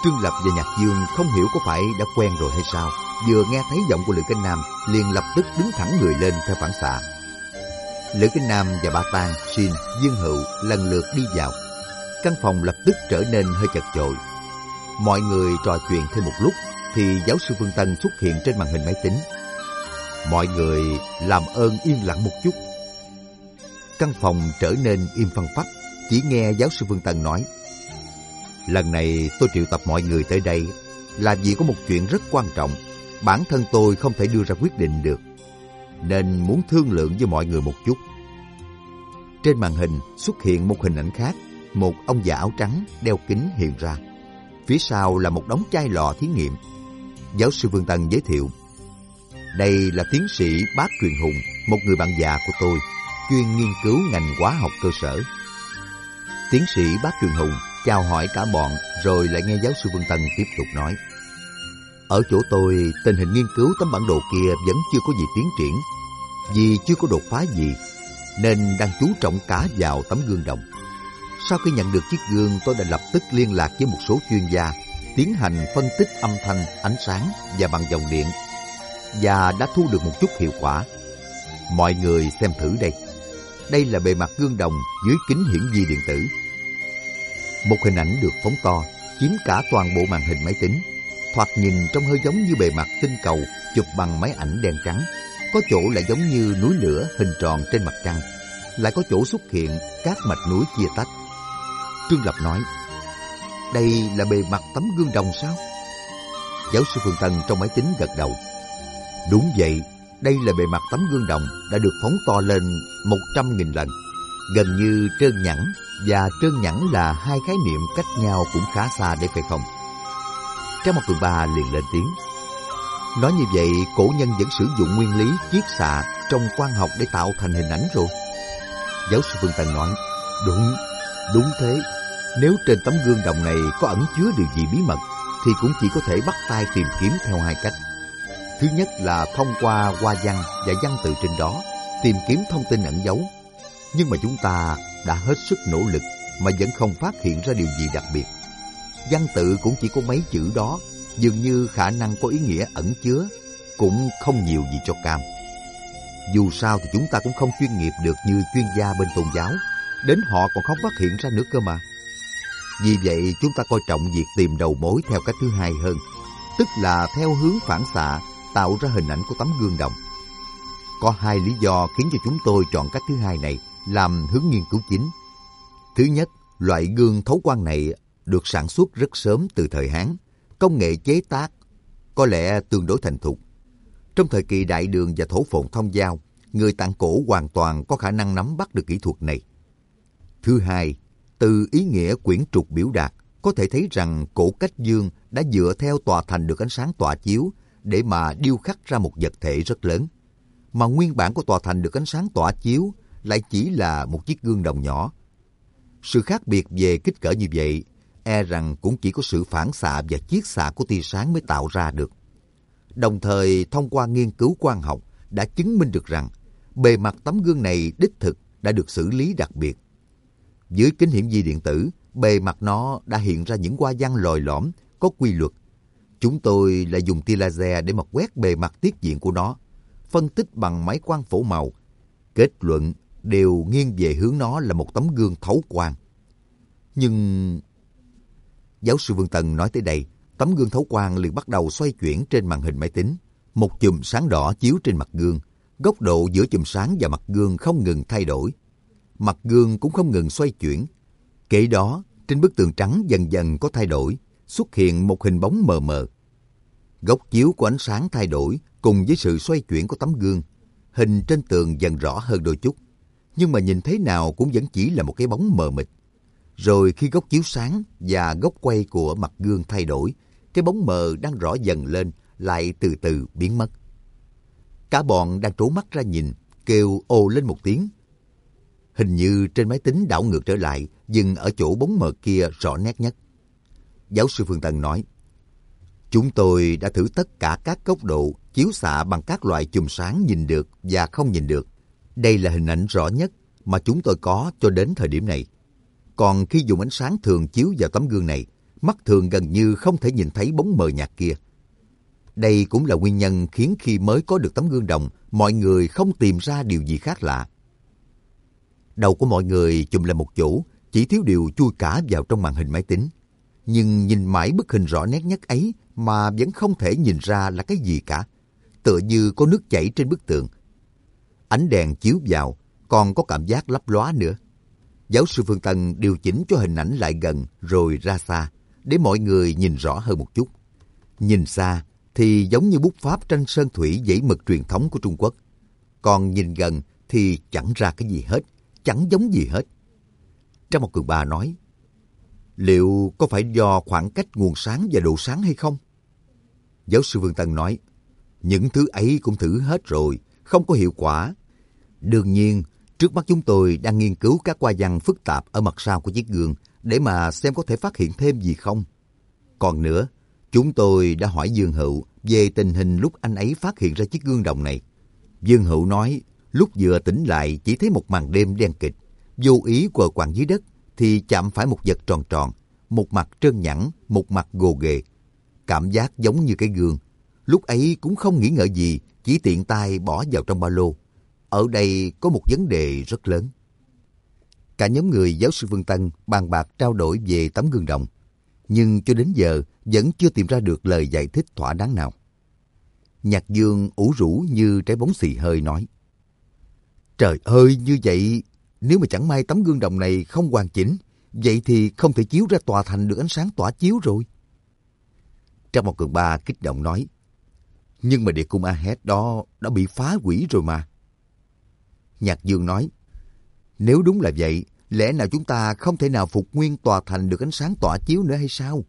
Trương Lập và Nhạc Dương không hiểu có phải đã quen rồi hay sao, vừa nghe thấy giọng của Lữ Cánh Nam liền lập tức đứng thẳng người lên theo phản xạ. Lữ Cánh Nam và Ba Tang, Xin, Dương Hựu lần lượt đi vào. Căn phòng lập tức trở nên hơi chật chội. Mọi người trò chuyện thêm một lúc thì giáo sư Phương Tân xuất hiện trên màn hình máy tính. Mọi người làm ơn yên lặng một chút. Căn phòng trở nên im phăng phắc, chỉ nghe giáo sư Phương Tân nói: lần này tôi triệu tập mọi người tới đây là vì có một chuyện rất quan trọng. Bản thân tôi không thể đưa ra quyết định được, nên muốn thương lượng với mọi người một chút. Trên màn hình xuất hiện một hình ảnh khác, một ông già áo trắng đeo kính hiện ra. Phía sau là một đống chai lọ thí nghiệm. Giáo sư Phương Tân giới thiệu: đây là tiến sĩ Bác Truyền Hùng, một người bạn già của tôi, chuyên nghiên cứu ngành hóa học cơ sở. Tiến sĩ Bác Truyền Hùng chào hỏi cả bọn, rồi lại nghe giáo sư Phương Tân tiếp tục nói: ở chỗ tôi, tình hình nghiên cứu tấm bản đồ kia vẫn chưa có gì tiến triển. Vì chưa có đột phá gì, nên đang chú trọng cả vào tấm gương đồng. Sau khi nhận được chiếc gương, tôi đã lập tức liên lạc với một số chuyên gia, tiến hành phân tích âm thanh, ánh sáng và bằng dòng điện, và đã thu được một chút hiệu quả. Mọi người xem thử đây. Đây là bề mặt gương đồng dưới kính hiển vi điện tử. Một hình ảnh được phóng to, chiếm cả toàn bộ màn hình máy tính. Thoạt nhìn trông hơi giống như bề mặt tinh cầu chụp bằng máy ảnh đen trắng. Có chỗ lại giống như núi lửa hình tròn trên mặt trăng. Lại có chỗ xuất hiện các mạch núi chia tách. Trương Lập nói: đây là bề mặt tấm gương đồng sao? Giáo sư Phương Tân trong máy tính gật đầu: đúng vậy, đây là bề mặt tấm gương đồng đã được phóng to lên 100.000 lần. Gần như trơn nhẵn, và trơn nhẵn là hai khái niệm cách nhau cũng khá xa đấy phải không? Trang Mặt Tường Ba liền lên tiếng: nói như vậy, cổ nhân vẫn sử dụng nguyên lý chiết xạ trong quang học để tạo thành hình ảnh rồi. Giáo sư Phương Tân nói: đúng thế. Nếu trên tấm gương đồng này có ẩn chứa điều gì bí mật, thì cũng chỉ có thể bắt tay tìm kiếm theo hai cách. Thứ nhất là thông qua hoa văn và văn tự trên đó tìm kiếm thông tin ẩn giấu. Nhưng mà chúng ta đã hết sức nỗ lực mà vẫn không phát hiện ra điều gì đặc biệt. Văn tự cũng chỉ có mấy chữ đó, dường như khả năng có ý nghĩa ẩn chứa cũng không nhiều gì cho cam. Dù sao thì chúng ta cũng không chuyên nghiệp được như chuyên gia bên tôn giáo, đến họ còn không phát hiện ra nữa cơ mà. Vì vậy chúng ta coi trọng việc tìm đầu mối theo cách thứ hai hơn, tức là theo hướng phản xạ tạo ra hình ảnh của tấm gương đồng. Có hai lý do khiến cho chúng tôi chọn cách thứ hai này làm hướng nghiên cứu chính. Thứ nhất, loại gương thấu quang này được sản xuất rất sớm từ thời Hán. Công nghệ chế tác có lẽ tương đối thành thục. Trong thời kỳ Đại Đường và Thổ Phồn Thông Giao, người Tạng cổ hoàn toàn có khả năng nắm bắt được kỹ thuật này. Thứ hai, từ ý nghĩa quyển trục biểu đạt, có thể thấy rằng cổ cách dương đã dựa theo tòa thành được ánh sáng tỏa chiếu để mà điêu khắc ra một vật thể rất lớn. Mà nguyên bản của tòa thành được ánh sáng tỏa chiếu lại chỉ là một chiếc gương đồng nhỏ. Sự khác biệt về kích cỡ như vậy, e rằng cũng chỉ có sự phản xạ và chiết xạ của tia sáng mới tạo ra được. Đồng thời, thông qua nghiên cứu quang học đã chứng minh được rằng bề mặt tấm gương này đích thực đã được xử lý đặc biệt. Dưới kính hiển vi điện tử, bề mặt nó đã hiện ra những hoa văn lồi lõm, có quy luật. Chúng tôi lại dùng tia laser để mà quét bề mặt tiết diện của nó, phân tích bằng máy quang phổ màu. Kết luận đều nghiêng về hướng nó là một tấm gương thấu quang. Nhưng... Giáo sư Vương Tần nói tới đây, tấm gương thấu quang liền bắt đầu xoay chuyển trên màn hình máy tính. Một chùm sáng đỏ chiếu trên mặt gương. Góc độ giữa chùm sáng và mặt gương không ngừng thay đổi. Mặt gương cũng không ngừng xoay chuyển. Kể đó, trên bức tường trắng dần dần có thay đổi, xuất hiện một hình bóng mờ mờ. Góc chiếu của ánh sáng thay đổi cùng với sự xoay chuyển của tấm gương. Hình trên tường dần rõ hơn đôi chút, nhưng mà nhìn thế nào cũng vẫn chỉ là một cái bóng mờ mịt. Rồi khi góc chiếu sáng và góc quay của mặt gương thay đổi, cái bóng mờ đang rõ dần lên lại từ từ biến mất. Cả bọn đang trố mắt ra nhìn, kêu ồ lên một tiếng. Hình như trên máy tính đảo ngược trở lại, dừng ở chỗ bóng mờ kia rõ nét nhất. Giáo sư Phương Tân nói: chúng tôi đã thử tất cả các góc độ chiếu xạ bằng các loại chùm sáng nhìn được và không nhìn được. Đây là hình ảnh rõ nhất mà chúng tôi có cho đến thời điểm này. Còn khi dùng ánh sáng thường chiếu vào tấm gương này, mắt thường gần như không thể nhìn thấy bóng mờ nhạt kia. Đây cũng là nguyên nhân khiến khi mới có được tấm gương đồng, mọi người không tìm ra điều gì khác lạ. Đầu của mọi người chùm lại một chỗ, chỉ thiếu điều chui cả vào trong màn hình máy tính. Nhưng nhìn mãi bức hình rõ nét nhất ấy mà vẫn không thể nhìn ra là cái gì cả. Tựa như có nước chảy trên bức tường. Ánh đèn chiếu vào, còn có cảm giác lấp lóa nữa. Giáo sư Phương Tân điều chỉnh cho hình ảnh lại gần rồi ra xa, để mọi người nhìn rõ hơn một chút. Nhìn xa thì giống như bút pháp tranh sơn thủy dãy mực truyền thống của Trung Quốc. Còn nhìn gần thì chẳng ra cái gì hết, chẳng giống gì hết. Trang Mộc Cường Ba nói, liệu có phải do khoảng cách nguồn sáng và độ sáng hay không? Giáo sư Phương Tân nói, những thứ ấy cũng thử hết rồi, không có hiệu quả. Đương nhiên, trước mắt chúng tôi đang nghiên cứu các hoa văn phức tạp ở mặt sau của chiếc gương để mà xem có thể phát hiện thêm gì không. Còn nữa, chúng tôi đã hỏi Dương Hữu về tình hình lúc anh ấy phát hiện ra chiếc gương đồng này. Dương Hữu nói, lúc vừa tỉnh lại chỉ thấy một màn đêm đen kịt, vô ý quờ quạng dưới đất thì chạm phải một vật tròn tròn, một mặt trơn nhẵn, một mặt gồ ghề. Cảm giác giống như cái gương. Lúc ấy cũng không nghĩ ngợi gì, chỉ tiện tay bỏ vào trong ba lô. Ở đây có một vấn đề rất lớn. Cả nhóm người giáo sư Phương Tân bàn bạc trao đổi về tấm gương đồng, nhưng cho đến giờ vẫn chưa tìm ra được lời giải thích thỏa đáng nào. Nhạc Dương ủ rũ như trái bóng xì hơi nói, trời ơi, như vậy nếu mà chẳng may tấm gương đồng này không hoàn chỉnh, vậy thì không thể chiếu ra tòa thành được ánh sáng tỏa chiếu rồi. Trang Mộc Cường Ba kích động nói, nhưng mà địa cung Ahed đó đã bị phá hủy rồi mà. Nhạc Dương nói, nếu đúng là vậy, lẽ nào chúng ta không thể nào phục nguyên tòa thành được ánh sáng tỏa chiếu nữa hay sao?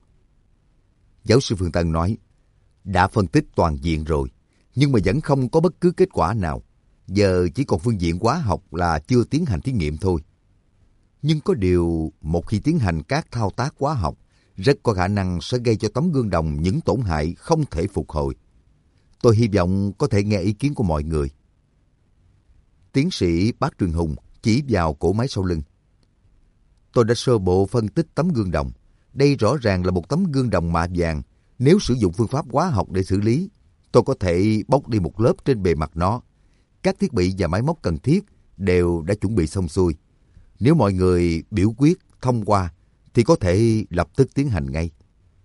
Giáo sư Phương Tân nói, đã phân tích toàn diện rồi, nhưng mà vẫn không có bất cứ kết quả nào. Giờ chỉ còn phương diện hóa học là chưa tiến hành thí nghiệm thôi. Nhưng có điều, một khi tiến hành các thao tác hóa học, rất có khả năng sẽ gây cho tấm gương đồng những tổn hại không thể phục hồi. Tôi hy vọng có thể nghe ý kiến của mọi người. Tiến sĩ Bác Truyền Hùng chỉ vào cỗ máy sau lưng. Tôi đã sơ bộ phân tích tấm gương đồng. Đây rõ ràng là một tấm gương đồng mạ vàng. Nếu sử dụng phương pháp hóa học để xử lý, tôi có thể bóc đi một lớp trên bề mặt nó. Các thiết bị và máy móc cần thiết đều đã chuẩn bị xong xuôi. Nếu mọi người biểu quyết thông qua thì có thể lập tức tiến hành ngay.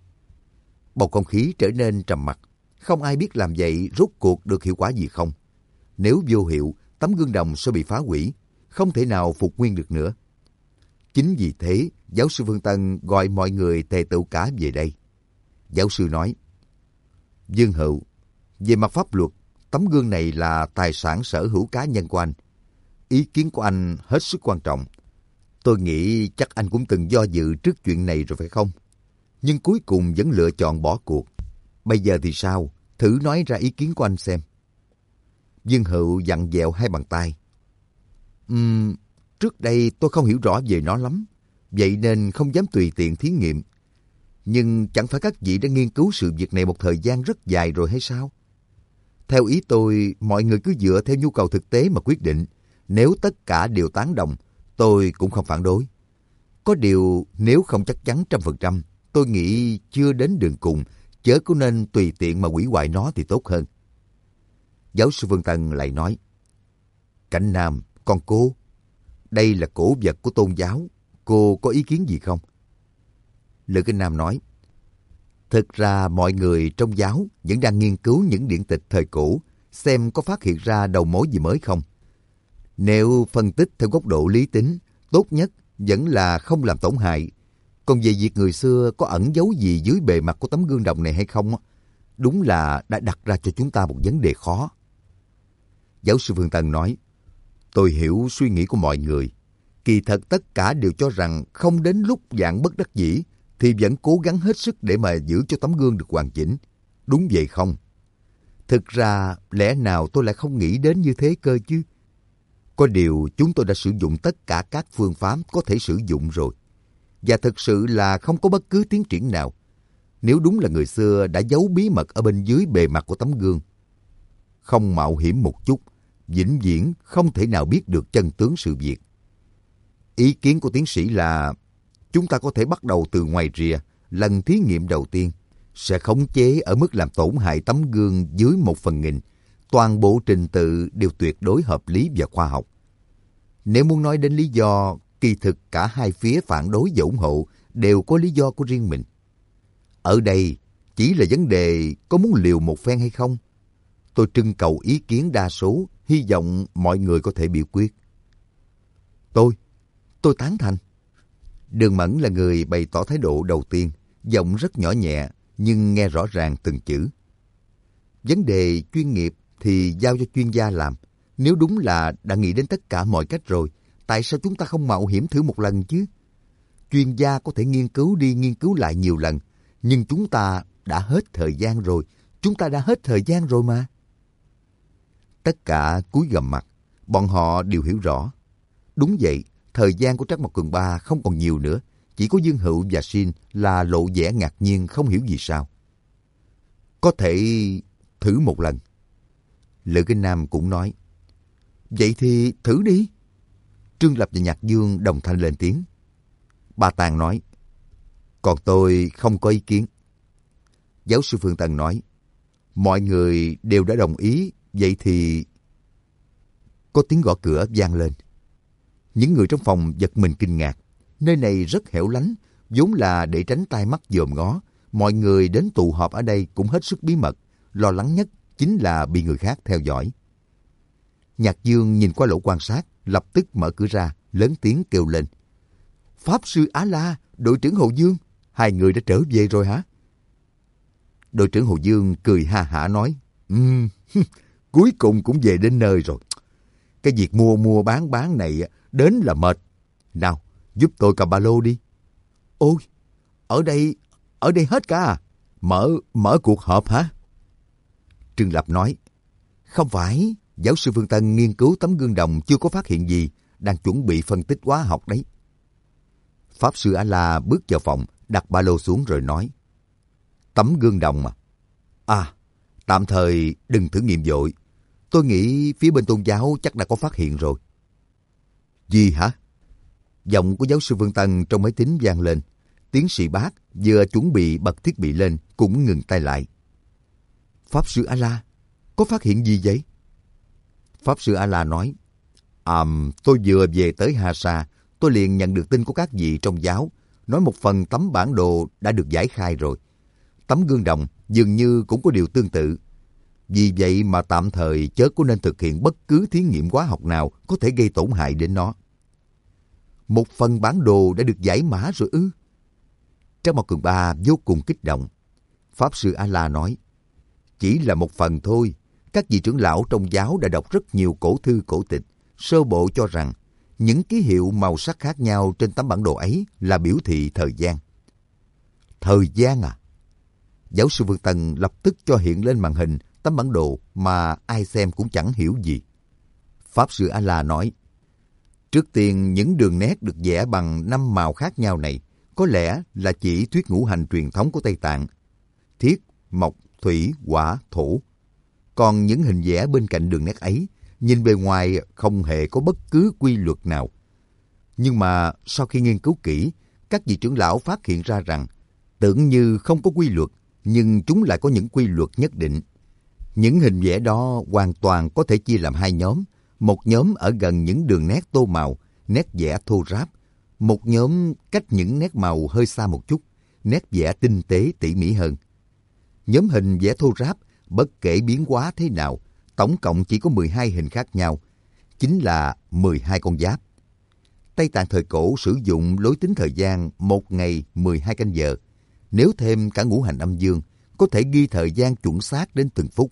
Bầu không khí trở nên trầm mặc. Không ai biết làm vậy rốt cuộc được hiệu quả gì không. Nếu vô hiệu, tấm gương đồng sẽ bị phá hủy, không thể nào phục nguyên được nữa. Chính vì thế, giáo sư Phương Tân gọi mọi người tề tựu cả về đây. Giáo sư nói, Dương Hữu, về mặt pháp luật, tấm gương này là tài sản sở hữu cá nhân của anh. Ý kiến của anh hết sức quan trọng. Tôi nghĩ chắc anh cũng từng do dự trước chuyện này rồi phải không? Nhưng cuối cùng vẫn lựa chọn bỏ cuộc. Bây giờ thì sao? Thử nói ra ý kiến của anh xem. Dương Hữu vặn vẹo hai bàn tay. Trước đây tôi không hiểu rõ về nó lắm, vậy nên không dám tùy tiện thí nghiệm. Nhưng chẳng phải các vị đã nghiên cứu sự việc này một thời gian rất dài rồi hay sao? Theo ý tôi, mọi người cứ dựa theo nhu cầu thực tế mà quyết định. Nếu tất cả đều tán đồng, tôi cũng không phản đối. Có điều nếu không chắc chắn 100%, tôi nghĩ chưa đến đường cùng, chớ có nên tùy tiện mà hủy hoại nó thì tốt hơn. Giáo sư Phương Tân lại nói, Cảnh Nam, con cô, đây là cổ vật của tôn giáo, cô có ý kiến gì không? Lữ Kinh Nam nói, thực ra mọi người trong giáo vẫn đang nghiên cứu những điển tịch thời cổ, xem có phát hiện ra đầu mối gì mới không. Nếu phân tích theo góc độ lý tính, tốt nhất vẫn là không làm tổn hại. Còn về việc người xưa có ẩn giấu gì dưới bề mặt của tấm gương đồng này hay không, đúng là đã đặt ra cho chúng ta một vấn đề khó. Giáo sư Phương Tân nói, tôi hiểu suy nghĩ của mọi người. Kỳ thật tất cả đều cho rằng không đến lúc vạn bất đắc dĩ thì vẫn cố gắng hết sức để mà giữ cho tấm gương được hoàn chỉnh. Đúng vậy không? Thực ra lẽ nào tôi lại không nghĩ đến như thế cơ chứ? Có điều chúng tôi đã sử dụng tất cả các phương pháp có thể sử dụng rồi. Và thực sự là không có bất cứ tiến triển nào. Nếu đúng là người xưa đã giấu bí mật ở bên dưới bề mặt của tấm gương, không mạo hiểm một chút, vĩnh viễn không thể nào biết được chân tướng sự việc. Ý kiến của tiến sĩ là chúng ta có thể bắt đầu từ ngoài rìa, lần thí nghiệm đầu tiên sẽ khống chế ở mức làm tổn hại tấm gương dưới 1/1000. Toàn bộ trình tự đều tuyệt đối hợp lý và khoa học. Nếu muốn nói đến lý do, kỳ thực cả hai phía phản đối và ủng hộ đều có lý do của riêng mình. Ở đây chỉ là vấn đề có muốn liều một phen hay không. Tôi trưng cầu ý kiến đa số, hy vọng mọi người có thể biểu quyết. Tôi tán thành. Đường Mẫn là người bày tỏ thái độ đầu tiên, giọng rất nhỏ nhẹ nhưng nghe rõ ràng từng chữ. Vấn đề chuyên nghiệp thì giao cho chuyên gia làm. Nếu đúng là đã nghĩ đến tất cả mọi cách rồi, tại sao chúng ta không mạo hiểm thử một lần chứ? Chuyên gia có thể nghiên cứu đi nghiên cứu lại nhiều lần, nhưng chúng ta đã hết thời gian rồi. Chúng ta đã hết thời gian rồi mà. Tất cả cúi gằm mặt, bọn họ đều hiểu rõ. Đúng vậy, thời gian của Trắc Mộc Cường Ba không còn nhiều nữa. Chỉ có Dương Hữu và Xin là lộ vẻ ngạc nhiên không hiểu vì sao. Có thể thử một lần. Lữ Kinh Nam cũng nói. Vậy thì thử đi. Trương Lập và Nhạc Dương đồng thanh lên tiếng. Ba Tàng nói. Còn tôi không có ý kiến. Giáo sư Phương Tân nói. Mọi người đều đã đồng ý. Vậy thì... Có tiếng gõ cửa vang lên. Những người trong phòng giật mình kinh ngạc. Nơi này rất hẻo lánh, vốn là để tránh tai mắt dòm ngó. Mọi người đến tụ họp ở đây cũng hết sức bí mật. Lo lắng nhất chính là bị người khác theo dõi. Nhạc Dương nhìn qua lỗ quan sát, lập tức mở cửa ra, lớn tiếng kêu lên. Pháp sư Á La, đội trưởng Hồ Dương, hai người đã trở về rồi hả? Đội trưởng Hồ Dương cười ha hả nói. Cuối cùng cũng về đến nơi rồi. Cái việc mua bán này đến là mệt. Nào, giúp tôi cầm ba lô đi. Ôi, ở đây hết cả à? Mở cuộc họp hả? Trương Lập nói. Không phải, giáo sư Phương Tân nghiên cứu tấm gương đồng chưa có phát hiện gì, đang chuẩn bị phân tích hóa học đấy. Pháp sư A-la bước vào phòng, đặt ba lô xuống rồi nói. Tấm gương đồng mà. À, tạm thời đừng thử nghiệm vội. Tôi nghĩ phía bên tôn giáo chắc đã có phát hiện rồi. Gì hả? Giọng của giáo sư Phương Tân trong máy tính vang lên. Tiến sĩ Bác vừa chuẩn bị bật thiết bị lên cũng ngừng tay lại. Pháp sư A-la, có phát hiện gì vậy? Pháp sư A-la nói. Tôi vừa về tới Hà Sa, tôi liền nhận được tin của các vị trong giáo, nói một phần tấm bản đồ đã được giải khai rồi. Tấm gương đồng dường như cũng có điều tương tự. Vì vậy mà tạm thời chớ có nên thực hiện bất cứ thí nghiệm hóa học nào có thể gây tổn hại đến nó. Một phần bản đồ đã được giải mã rồi ư? Trác Mộc Cường Ba vô cùng kích động. Pháp sư A-la nói. Chỉ là một phần thôi. Các vị trưởng lão trong giáo đã đọc rất nhiều cổ thư cổ tịch, sơ bộ cho rằng những ký hiệu màu sắc khác nhau trên tấm bản đồ ấy là biểu thị thời gian. Thời gian à? Giáo sư Vương Tân lập tức cho hiện lên màn hình tấm bản đồ mà ai xem cũng chẳng hiểu gì. Pháp sư A-la nói. Trước tiên, những đường nét được vẽ bằng 5 màu khác nhau này có lẽ là chỉ thuyết ngũ hành truyền thống của Tây Tạng. Thiết, mộc, thủy, hỏa, thổ. Còn những hình vẽ bên cạnh đường nét ấy, nhìn bề ngoài không hề có bất cứ quy luật nào. Nhưng mà sau khi nghiên cứu kỹ, các vị trưởng lão phát hiện ra rằng tưởng như không có quy luật, nhưng chúng lại có những quy luật nhất định. Những hình vẽ đó hoàn toàn có thể chia làm hai nhóm. Một nhóm ở gần những đường nét tô màu, nét vẽ thô ráp. Một nhóm cách những nét màu hơi xa một chút, nét vẽ tinh tế tỉ mỉ hơn. Nhóm hình vẽ thô ráp, bất kể biến hóa thế nào, tổng cộng chỉ có 12 hình khác nhau, chính là 12 con giáp. Tây Tạng thời cổ sử dụng lối tính thời gian 1 ngày 12 canh giờ. Nếu thêm cả ngũ hành âm dương, có thể ghi thời gian chuẩn xác đến từng phút.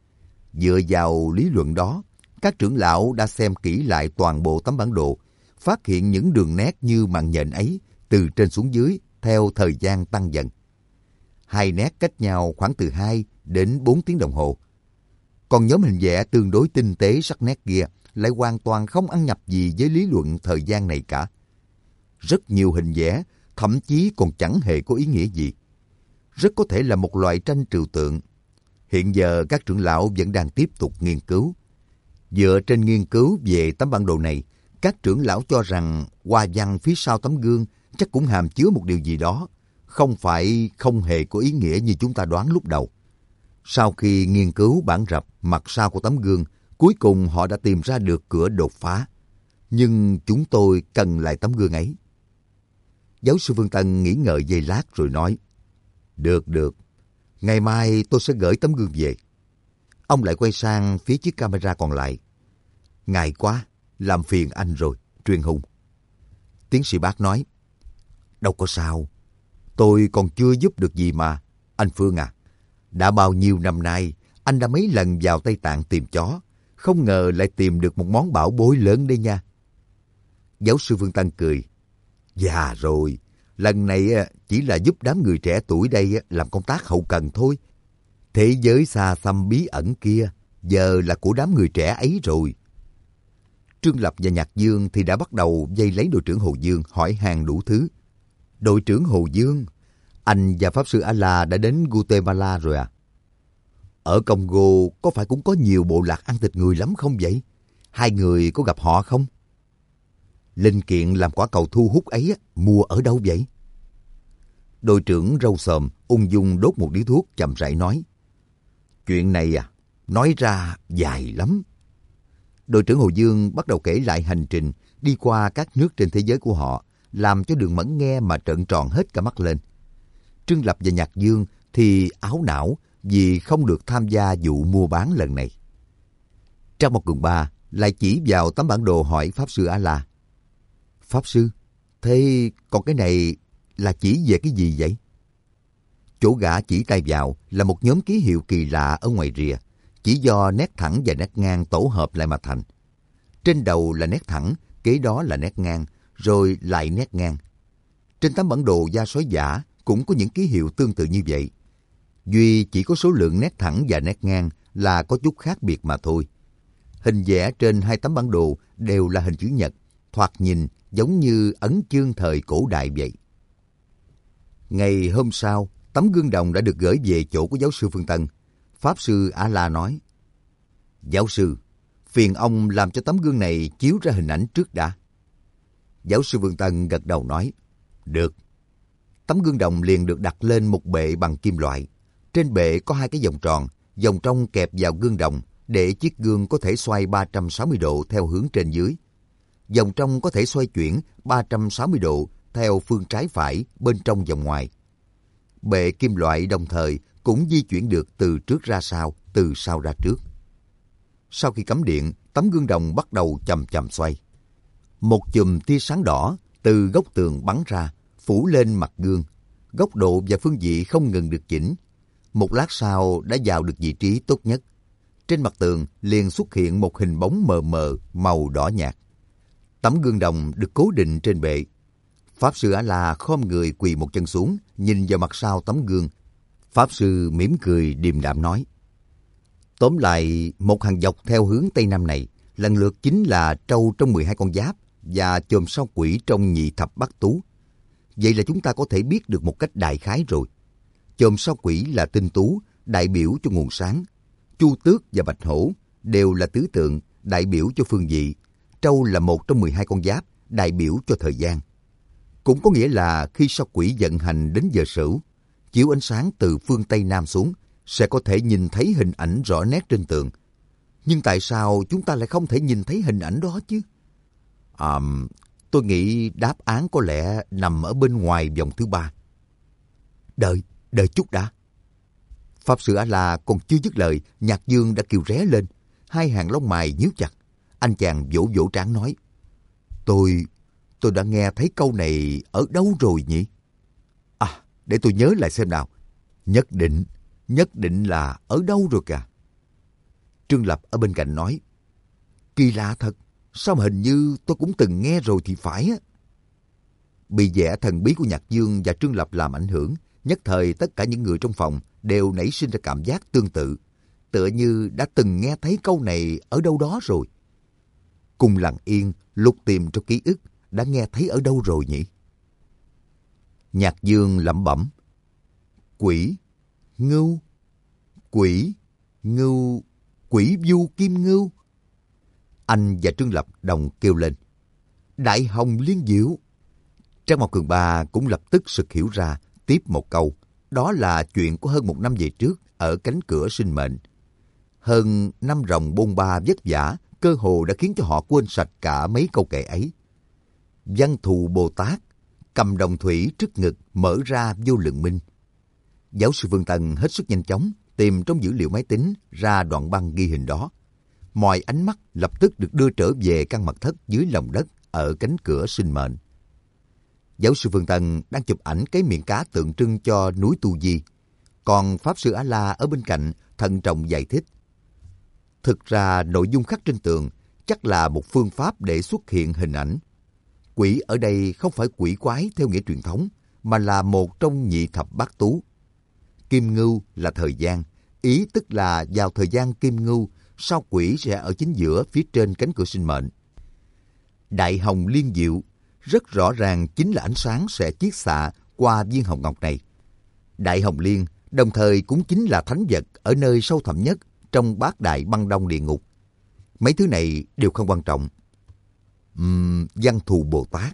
Dựa vào lý luận đó, các trưởng lão đã xem kỹ lại toàn bộ tấm bản đồ, phát hiện những đường nét như mạng nhện ấy từ trên xuống dưới theo thời gian tăng dần. Hai nét cách nhau khoảng từ 2 đến 4 tiếng đồng hồ. Còn nhóm hình vẽ tương đối tinh tế sắc nét kia lại hoàn toàn không ăn nhập gì với lý luận thời gian này cả. Rất nhiều hình vẽ thậm chí còn chẳng hề có ý nghĩa gì. Rất có thể là một loại tranh trừu tượng. Hiện giờ các trưởng lão vẫn đang tiếp tục nghiên cứu. Dựa trên nghiên cứu về tấm bản đồ này, các trưởng lão cho rằng hoa văn phía sau tấm gương chắc cũng hàm chứa một điều gì đó. không phải không hề có ý nghĩa như chúng ta đoán lúc đầu. Sau khi nghiên cứu bản rập mặt sau của tấm gương, cuối cùng họ đã tìm ra được cửa đột phá. Nhưng chúng tôi cần lại tấm gương ấy. Giáo sư Phương Tân nghĩ ngợi giây lát rồi nói, Được. Ngày mai tôi sẽ gửi tấm gương về. Ông lại quay sang phía chiếc camera còn lại. Ngại quá, làm phiền anh rồi, Truyền Hùng. Tiến sĩ Bác nói, đâu có sao, tôi còn chưa giúp được gì mà. Anh Phương à, đã bao nhiêu năm nay, anh đã mấy lần vào Tây Tạng tìm chó, không ngờ lại tìm được một món bảo bối lớn đây nha. Giáo sư Phương Tân cười, già rồi, lần này chỉ là giúp đám người trẻ tuổi đây làm công tác hậu cần thôi. Thế giới xa xăm bí ẩn kia, giờ là của đám người trẻ ấy rồi. Trương Lập và Nhạc Dương thì đã bắt đầu vây lấy đội trưởng Hồ Dương hỏi han đủ thứ. Đội trưởng Hồ Dương, anh và Pháp sư A-la đã đến Guatemala rồi à? Ở Congo có phải cũng có nhiều bộ lạc ăn thịt người lắm không vậy? Hai người có gặp họ không? Linh kiện làm quả cầu thu hút ấy mua ở đâu vậy? Đội trưởng râu xồm ung dung đốt một điếu thuốc chậm rãi nói. Chuyện này nói ra dài lắm. Đội trưởng Hồ Dương bắt đầu kể lại hành trình đi qua các nước trên thế giới của họ, làm cho Đường Mẫn nghe mà trợn tròn hết cả mắt lên. Trương Lập và Nhạc Dương thì áo não vì không được tham gia vụ mua bán lần này. Trang một Cường Ba lại chỉ vào tấm bản đồ hỏi Pháp sư A-la. Pháp sư, thế còn cái này là chỉ về cái gì vậy? Chỗ gã chỉ tay vào là một nhóm ký hiệu kỳ lạ ở ngoài rìa, chỉ do nét thẳng và nét ngang tổ hợp lại mà thành. Trên đầu là nét thẳng, kế đó là nét ngang, rồi lại nét ngang. Trên tấm bản đồ da sói giả cũng có những ký hiệu tương tự như vậy. Duy chỉ có số lượng nét thẳng và nét ngang là có chút khác biệt mà thôi. Hình vẽ trên hai tấm bản đồ đều là hình chữ nhật, thoạt nhìn giống như ấn chương thời cổ đại vậy. Ngày hôm sau, tấm gương đồng đã được gửi về chỗ của giáo sư Phương Tân. Pháp sư A-la nói, giáo sư, phiền ông làm cho tấm gương này chiếu ra hình ảnh trước đã. Giáo sư Phương Tân gật đầu nói, được. Tấm gương đồng liền được đặt lên một bệ bằng kim loại. Trên bệ có hai cái vòng tròn, vòng trong kẹp vào gương đồng để chiếc gương có thể xoay 360 độ theo hướng trên dưới. Vòng trong có thể xoay chuyển 360 độ theo phương trái phải bên trong vòng ngoài. Bệ kim loại đồng thời cũng di chuyển được từ trước ra sau, từ sau ra trước. Sau khi cắm điện, tấm gương đồng bắt đầu chậm chậm xoay. Một chùm tia sáng đỏ từ góc tường bắn ra, phủ lên mặt gương. Góc độ và phương vị không ngừng được chỉnh. Một lát sau đã vào được vị trí tốt nhất. Trên mặt tường liền xuất hiện một hình bóng mờ mờ màu đỏ nhạt. Tấm gương đồng được cố định trên bệ. Pháp sư A-la khom người quỳ một chân xuống, nhìn vào mặt sau tấm gương. Pháp sư mỉm cười điềm đạm nói, tóm lại, một hàng dọc theo hướng Tây Nam này, lần lượt chính là trâu trong 12 con giáp và chòm sao quỷ trong nhị thập bát tú. Vậy là chúng ta có thể biết được một cách đại khái rồi. Chòm sao quỷ là tinh tú, đại biểu cho nguồn sáng. Chu tước và bạch hổ đều là tứ tượng, đại biểu cho phương vị. Trâu là một trong 12 con giáp, đại biểu cho thời gian. Cũng có nghĩa là khi sao quỷ vận hành đến giờ sửu, chiếu ánh sáng từ phương Tây Nam xuống, sẽ có thể nhìn thấy hình ảnh rõ nét trên tường. Nhưng tại sao chúng ta lại không thể nhìn thấy hình ảnh đó chứ? Tôi nghĩ đáp án có lẽ nằm ở bên ngoài vòng thứ ba. Đợi chút đã. Pháp sư A-la còn chưa dứt lời, Nhạc Dương đã kêu ré lên. Hai hàng lông mày nhíu chặt. Anh chàng vỗ vỗ trán nói, Tôi đã nghe thấy câu này ở đâu rồi nhỉ? Để tôi nhớ lại xem nào. Nhất định là ở đâu rồi kìa. Trương Lập ở bên cạnh nói, kỳ lạ thật, sao mà hình như tôi cũng từng nghe rồi thì phải á. Bị vẻ thần bí của Nhạc Dương và Trương Lập làm ảnh hưởng, nhất thời tất cả những người trong phòng đều nảy sinh ra cảm giác tương tự, tựa như đã từng nghe thấy câu này ở đâu đó rồi. Cùng lặng yên, lục tìm trong ký ức đã nghe thấy ở đâu rồi nhỉ? Nhạc Dương lẩm bẩm, quỷ, ngưu, quỷ, ngưu, quỷ du kim ngưu. Anh và Trương Lập đồng kêu lên, Đại Hồng Liên Diệu. Trang Mộc Cường Ba cũng lập tức sực hiểu ra tiếp một câu, đó là chuyện của hơn 1 năm về trước ở cánh cửa sinh mệnh. Hơn 5 ròng bôn ba vất vả, cơ hồ đã khiến cho họ quên sạch cả mấy câu kệ ấy. Văn thù Bồ Tát, cầm đồng thủy trước ngực mở ra vô lượng minh. Giáo sư Vương Tân hết sức nhanh chóng tìm trong dữ liệu máy tính ra đoạn băng ghi hình đó. Mọi ánh mắt lập tức được đưa trở về căn mật thất dưới lòng đất ở cánh cửa sinh mệnh. Giáo sư Vương Tân đang chụp ảnh cái miệng cá tượng trưng cho núi Tu Di, còn Pháp sư A-la ở bên cạnh thận trọng giải thích. Thực ra nội dung khắc trên tường chắc là một phương pháp để xuất hiện hình ảnh. Quỷ ở đây không phải quỷ quái theo nghĩa truyền thống, mà là một trong nhị thập bát tú. Kim ngưu là thời gian, ý tức là vào thời gian kim ngưu, sao quỷ sẽ ở chính giữa phía trên cánh cửa sinh mệnh. Đại hồng liên diệu, rất rõ ràng chính là ánh sáng sẽ chiết xạ qua viên hồng ngọc này. Đại hồng liên đồng thời cũng chính là thánh vật ở nơi sâu thẳm nhất trong bát đại băng đông địa ngục. Mấy thứ này đều không quan trọng. Văn thù Bồ Tát.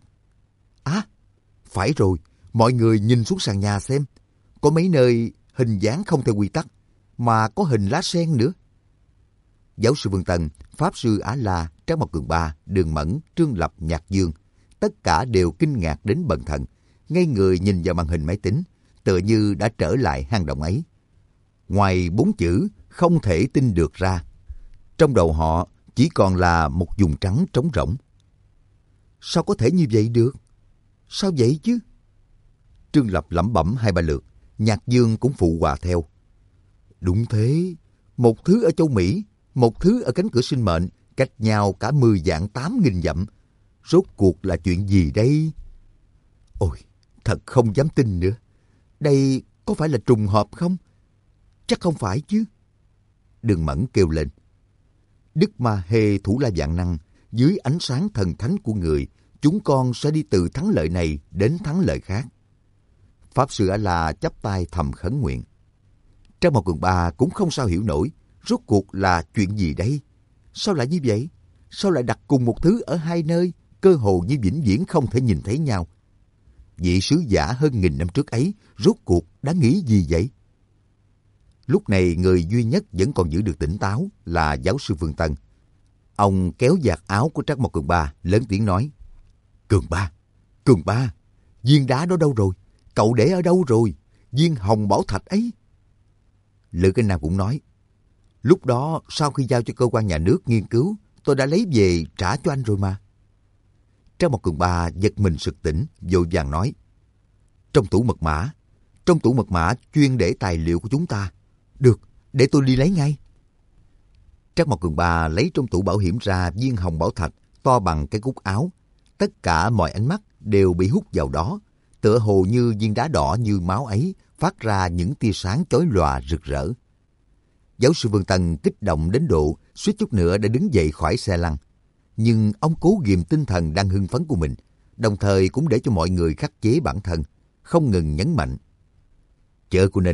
Phải rồi, mọi người nhìn xuống sàn nhà xem. Có mấy nơi hình dáng không theo quy tắc, mà có hình lá sen nữa. Giáo sư Vương Tân, Pháp sư A-la, Trác Mộc Cường Ba, Đường Mẫn, Trương Lập, Nhạc Dương, tất cả đều kinh ngạc đến bần thần, ngây người nhìn vào màn hình máy tính, tựa như đã trở lại hang động ấy. Ngoài 4 chữ không thể tin được ra, trong đầu họ chỉ còn là một vùng trắng trống rỗng. Sao có thể như vậy được? Sao vậy chứ? Trương Lập lẩm bẩm 2-3 lượt, Nhạc Dương cũng phụ họa theo. Đúng thế, một thứ ở châu Mỹ, một thứ ở cánh cửa sinh mệnh, cách nhau cả 10 vạn 8.000 dặm. Rốt cuộc là chuyện gì đây? Ôi, thật không dám tin nữa. Đây có phải là trùng hợp không? Chắc không phải chứ. Đường Mẫn kêu lên. Đức Ma Hê Thủ La Vạn Năng, dưới ánh sáng thần thánh của người, chúng con sẽ đi từ thắng lợi này đến thắng lợi khác. Pháp sư A-la chắp tay thầm khấn nguyện. Trác Mộc Cường Ba cũng không sao hiểu nổi, rốt cuộc là chuyện gì đây? Sao lại như vậy? Sao lại đặt cùng một thứ ở hai nơi, cơ hồ như vĩnh viễn không thể nhìn thấy nhau? Vị sứ giả hơn 1000 năm trước ấy, rốt cuộc đã nghĩ gì vậy? Lúc này người duy nhất vẫn còn giữ được tỉnh táo là giáo sư Vương Tân. Ông kéo vạt áo của Trác Mộc Cường Ba, lớn tiếng nói. Cường Ba, viên đá đó đâu rồi? Cậu để ở đâu rồi? Viên hồng bảo thạch ấy. Lữ Kinh Nam cũng nói. Lúc đó, sau khi giao cho cơ quan nhà nước nghiên cứu, tôi đã lấy về trả cho anh rồi mà. Trác Mộc Cường Ba giật mình sực tỉnh, vội vàng nói. Trong tủ mật mã chuyên để tài liệu của chúng ta. Được, để tôi đi lấy ngay. Trác Mộc Cường Ba lấy trong tủ bảo hiểm ra viên hồng bảo thạch to bằng cái cúc áo. Tất cả mọi ánh mắt đều bị hút vào đó, tựa hồ như viên đá đỏ như máu ấy phát ra những tia sáng chói lòa rực rỡ. Giáo sư Vương Tân kích động đến độ suýt chút nữa đã đứng dậy khỏi xe lăn. Nhưng ông cố ghìm tinh thần đang hưng phấn của mình, đồng thời cũng để cho mọi người khắc chế bản thân, không ngừng nhấn mạnh. Chớ có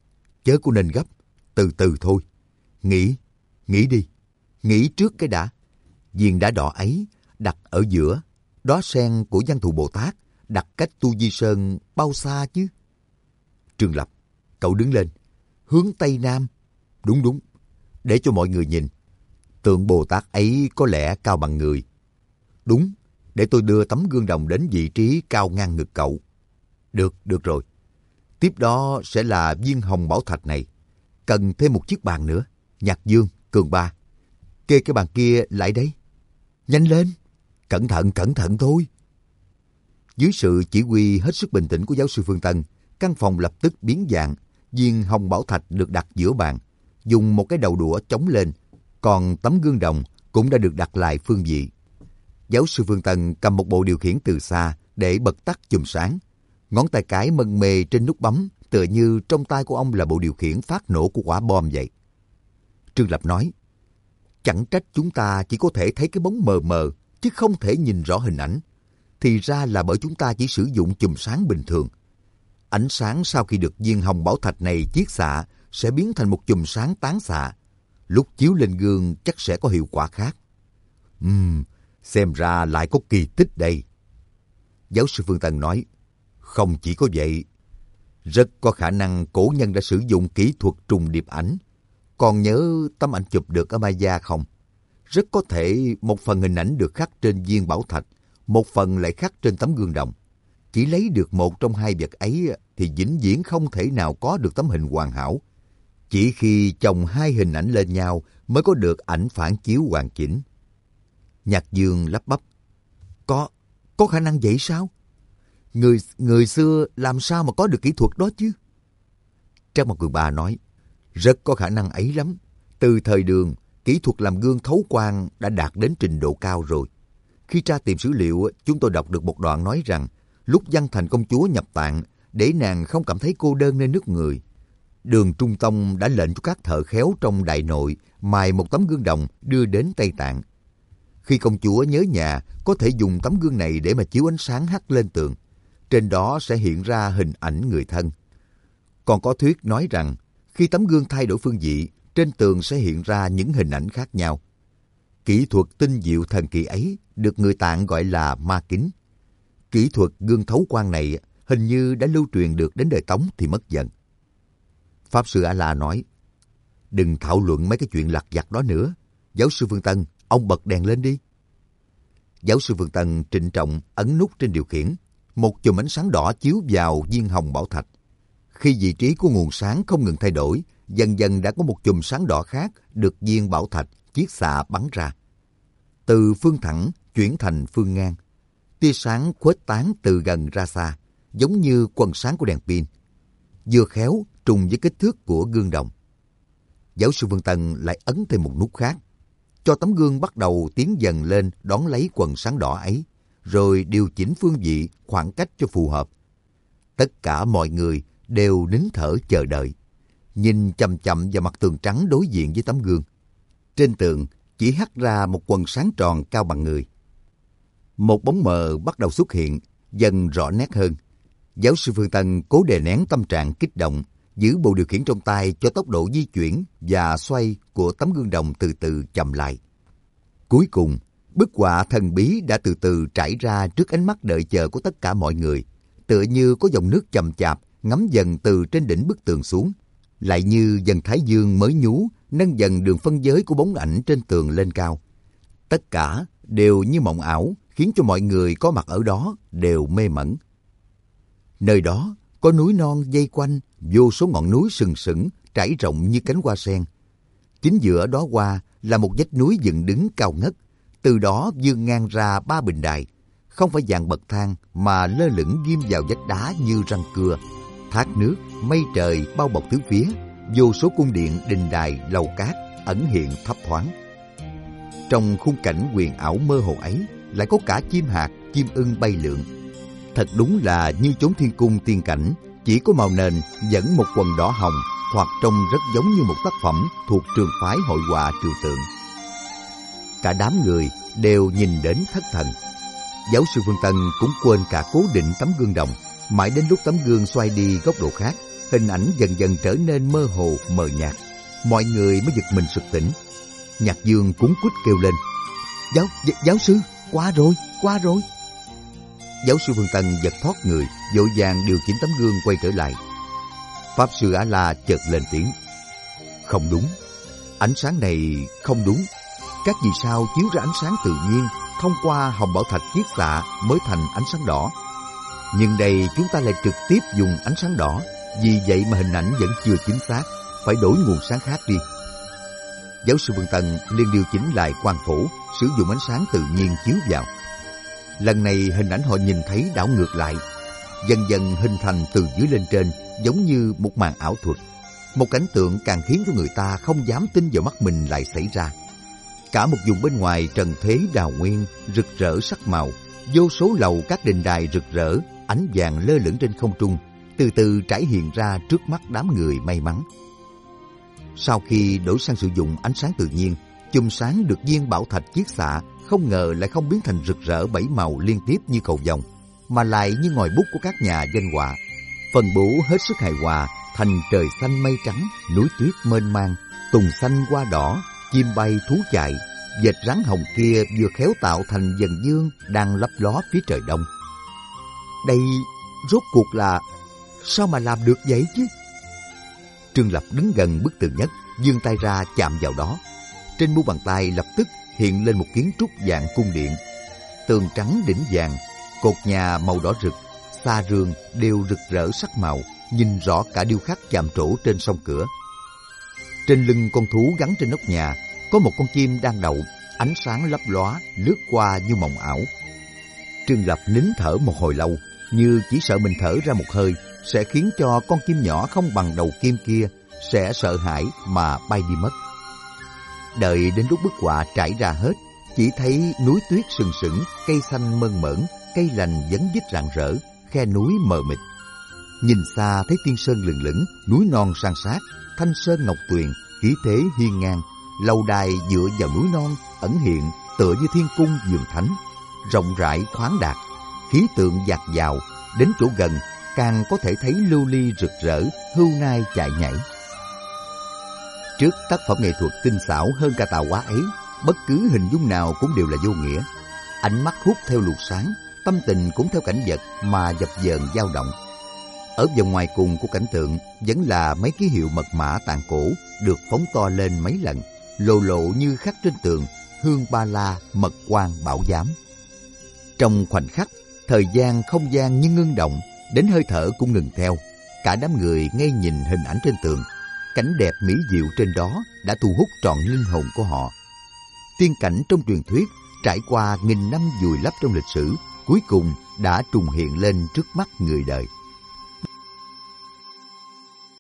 nên gấp, từ từ thôi. Nghĩ đi, nghĩ trước cái đã. Viên đá đỏ ấy đặt ở giữa, đóa sen của Văn thù Bồ Tát đặt cách Tu Di Sơn bao xa chứ? Trương Lập, cậu đứng lên, hướng Tây Nam. Đúng, để cho mọi người nhìn. Tượng Bồ Tát ấy có lẽ cao bằng người. Đúng, để tôi đưa tấm gương đồng đến vị trí cao ngang ngực cậu. Được rồi. Tiếp đó sẽ là viên hồng bảo thạch này. Cần thêm một chiếc bàn nữa. Nhạc Dương, Cường Ba, kê cái bàn kia lại đây. Nhanh lên, cẩn thận thôi. Dưới sự chỉ huy hết sức bình tĩnh của giáo sư Phương Tân, căn phòng lập tức biến dạng. Viên hồng bảo thạch được đặt giữa bàn, dùng một cái đầu đũa chống lên, còn tấm gương đồng cũng đã được đặt lại phương vị. Giáo sư Phương Tân cầm một bộ điều khiển từ xa để bật tắt chùm sáng. Ngón tay cái mân mê trên nút bấm, tựa như trong tay của ông là bộ điều khiển phát nổ của quả bom vậy. Trương Lập nói, chẳng trách chúng ta chỉ có thể thấy cái bóng mờ mờ, chứ không thể nhìn rõ hình ảnh. Thì ra là bởi chúng ta chỉ sử dụng chùm sáng bình thường. Ánh sáng sau khi được viên hồng bảo thạch này chiết xạ sẽ biến thành một chùm sáng tán xạ. Lúc chiếu lên gương chắc sẽ có hiệu quả khác. Xem ra lại có kỳ tích đây. Giáo sư Phương Tân nói, không chỉ có vậy. Rất có khả năng cổ nhân đã sử dụng kỹ thuật trùng điệp ảnh. Còn nhớ tấm ảnh chụp được ở Maya không? Rất có thể một phần hình ảnh được khắc trên viên bảo thạch, một phần lại khắc trên tấm gương đồng. Chỉ lấy được một trong hai vật ấy thì vĩnh viễn không thể nào có được tấm hình hoàn hảo. Chỉ khi chồng hai hình ảnh lên nhau mới có được ảnh phản chiếu hoàn chỉnh. Nhạc Dương lắp bắp. Có khả năng vậy sao? Người xưa làm sao mà có được kỹ thuật đó chứ? Trang Mặt Cường Ba nói, rất có khả năng ấy lắm. Từ thời Đường, kỹ thuật làm gương thấu quang đã đạt đến trình độ cao rồi. Khi tra tìm sử liệu, chúng tôi đọc được một đoạn nói rằng lúc Văn Thành công chúa nhập tạng, để nàng không cảm thấy cô đơn nơi nước người, Đường Trung Tông đã lệnh cho các thợ khéo trong Đại Nội mài một tấm gương đồng đưa đến Tây Tạng. Khi công chúa nhớ nhà, có thể dùng tấm gương này để mà chiếu ánh sáng hắt lên tường. Trên đó sẽ hiện ra hình ảnh người thân. Còn có thuyết nói rằng, khi tấm gương thay đổi phương vị, trên tường sẽ hiện ra những hình ảnh khác nhau. Kỹ thuật tinh diệu thần kỳ ấy được người Tạng gọi là ma kính. Kỹ thuật gương thấu quang này hình như đã lưu truyền được đến đời Tống thì mất dần. Pháp sư A-la nói, đừng thảo luận mấy cái chuyện lặt vặt đó nữa. Giáo sư Phương Tân, ông bật đèn lên đi. Giáo sư Phương Tân trịnh trọng ấn nút trên điều khiển. Một chùm ánh sáng đỏ chiếu vào viên hồng bảo thạch. Khi vị trí của nguồn sáng không ngừng thay đổi, dần dần đã có một chùm sáng đỏ khác được viên bảo thạch chiết xạ bắn ra. Từ phương thẳng chuyển thành phương ngang. Tia sáng khuếch tán từ gần ra xa, giống như quầng sáng của đèn pin. Vừa khéo trùng với kích thước của gương đồng. Giáo sư Phương Tân lại ấn thêm một nút khác, cho tấm gương bắt đầu tiến dần lên đón lấy quầng sáng đỏ ấy, rồi điều chỉnh phương vị, khoảng cách cho phù hợp. Tất cả mọi người đều nín thở chờ đợi, nhìn chằm chằm vào mặt tường trắng đối diện với tấm gương. Trên tường chỉ hắt ra một quầng sáng tròn cao bằng người. Một bóng mờ bắt đầu xuất hiện, dần rõ nét hơn. Giáo sư Phương Tân cố đè nén tâm trạng kích động, giữ bộ điều khiển trong tay cho tốc độ di chuyển và xoay của tấm gương đồng từ từ chậm lại. Cuối cùng, bức họa thần bí đã từ từ trải ra trước ánh mắt đợi chờ của tất cả mọi người, tựa như có dòng nước chậm chạp ngấm dần từ trên đỉnh bức tường xuống, lại như dần thái dương mới nhú nâng dần đường phân giới của bóng ảnh trên tường lên cao. Tất cả đều như mộng ảo, khiến cho mọi người có mặt ở đó đều mê mẩn. Nơi đó có núi non vây quanh, vô số ngọn núi sừng sững trải rộng như cánh hoa sen. Chính giữa đó hoa là một vách núi dựng đứng cao ngất, từ đó vươn ngang ra 3 bình đài, không phải dạng bậc thang mà lơ lửng ghim vào vách đá như răng cưa. Thác nước, mây trời bao bọc tứ phía, vô số cung điện, đình đài, lầu cát ẩn hiện thấp thoáng. Trong khung cảnh huyền ảo mơ hồ ấy, lại có cả chim hạc, chim ưng bay lượn. Thật đúng là như chốn thiên cung tiên cảnh, chỉ có màu nền dẫn một quần đỏ hồng, hoặc trông rất giống như một tác phẩm thuộc trường phái hội họa trừu tượng. Cả đám người đều nhìn đến thất thần. Giáo sư Phương Tân cũng quên cả cố định tấm gương đồng, mãi đến lúc tấm gương xoay đi góc độ khác, hình ảnh dần dần trở nên mơ hồ, mờ nhạt. Mọi người mới giật mình sực tỉnh. Nhạc Dương cuống quýt kêu lên, Giáo sư, qua rồi. Giáo sư Phương Tân giật thoát người, vội vàng điều chỉnh tấm gương quay trở lại. Pháp sư A-la chợt lên tiếng, không đúng, ánh sáng này không đúng. Các vì sao chiếu ra ánh sáng tự nhiên, thông qua hồng bảo thạch chiết xạ mới thành ánh sáng đỏ. Nhưng đây chúng ta lại trực tiếp dùng ánh sáng đỏ, vì vậy mà hình ảnh vẫn chưa chính xác, phải đổi nguồn sáng khác đi. Giáo sư Phương Tân liền điều chỉnh lại quang phổ, sử dụng ánh sáng tự nhiên chiếu vào. Lần này hình ảnh họ nhìn thấy đảo ngược lại, dần dần hình thành từ dưới lên trên, giống như một màn ảo thuật. Một cảnh tượng càng khiến cho người ta không dám tin vào mắt mình lại xảy ra. Cả một vùng bên ngoài trần thế đào nguyên, rực rỡ sắc màu, vô số lầu các đình đài rực rỡ, ánh vàng lơ lửng trên không trung, từ từ trải hiện ra trước mắt đám người may mắn. Sau khi đổi sang sử dụng ánh sáng tự nhiên, chùm sáng được viên bảo thạch chiết xạ không ngờ lại không biến thành rực rỡ 7 màu liên tiếp như cầu vồng, mà lại như ngòi bút của các nhà danh họa, phân bố hết sức hài hòa thành trời xanh mây trắng, núi tuyết mênh mang, tùng xanh hoa đỏ, chim bay thú chạy, vệt rắn hồng kia vừa khéo tạo thành dần dương đang lấp ló phía trời đông. Đây rốt cuộc là sao mà làm được vậy chứ? Trương Lập đứng gần bức tường nhất, vươn tay ra chạm vào đó. Trên mu bàn tay lập tức hiện lên một kiến trúc dạng cung điện. Tường trắng đỉnh vàng, cột nhà màu đỏ rực, xa rương đều rực rỡ sắc màu, nhìn rõ cả điêu khắc chạm trổ trên song cửa. Trên lưng con thú gắn trên nóc nhà, có một con chim đang đậu, ánh sáng lấp lóa, lướt qua như mộng ảo. Trương Lập nín thở một hồi lâu, như chỉ sợ mình thở ra một hơi sẽ khiến cho con chim nhỏ không bằng đầu kim kia sẽ sợ hãi mà bay đi mất. Đợi đến lúc bức họa trải ra hết, chỉ thấy núi tuyết sừng sững, cây xanh mơn mởn, cây lành vấn vít rạng rỡ, khe núi mờ mịt. Nhìn xa thấy tiên sơn lừng lững, núi non san sát, thanh sơn ngọc tuyền, khí thế hiên ngang. Lâu đài dựa vào núi non ẩn hiện tựa như thiên cung vườn thánh, rộng rãi khoáng đạt, khí tượng dạt dào. Đến chỗ gần càng có thể thấy lưu ly rực rỡ, hưu nai chạy nhảy. Trước tác phẩm nghệ thuật tinh xảo hơn cả tạo hóa ấy, bất cứ hình dung nào cũng đều là vô nghĩa. Ánh mắt hút theo luồng sáng, tâm tình cũng theo cảnh vật mà dập dờn dao động. Ở vòng ngoài cùng của cảnh tượng vẫn là mấy ký hiệu mật mã tạng cổ được phóng to lên mấy lần, lộ lộ như khắc trên tường, hương ba la, mật quan bảo giám. Trong khoảnh khắc, thời gian không gian như ngưng động, đến hơi thở cũng ngừng theo. Cả đám người ngây nhìn hình ảnh trên tường. Cảnh đẹp mỹ diệu trên đó đã thu hút trọn linh hồn của họ. Tiên cảnh trong truyền thuyết trải qua nghìn năm vùi lấp trong lịch sử, cuối cùng đã trùng hiện lên trước mắt người đời.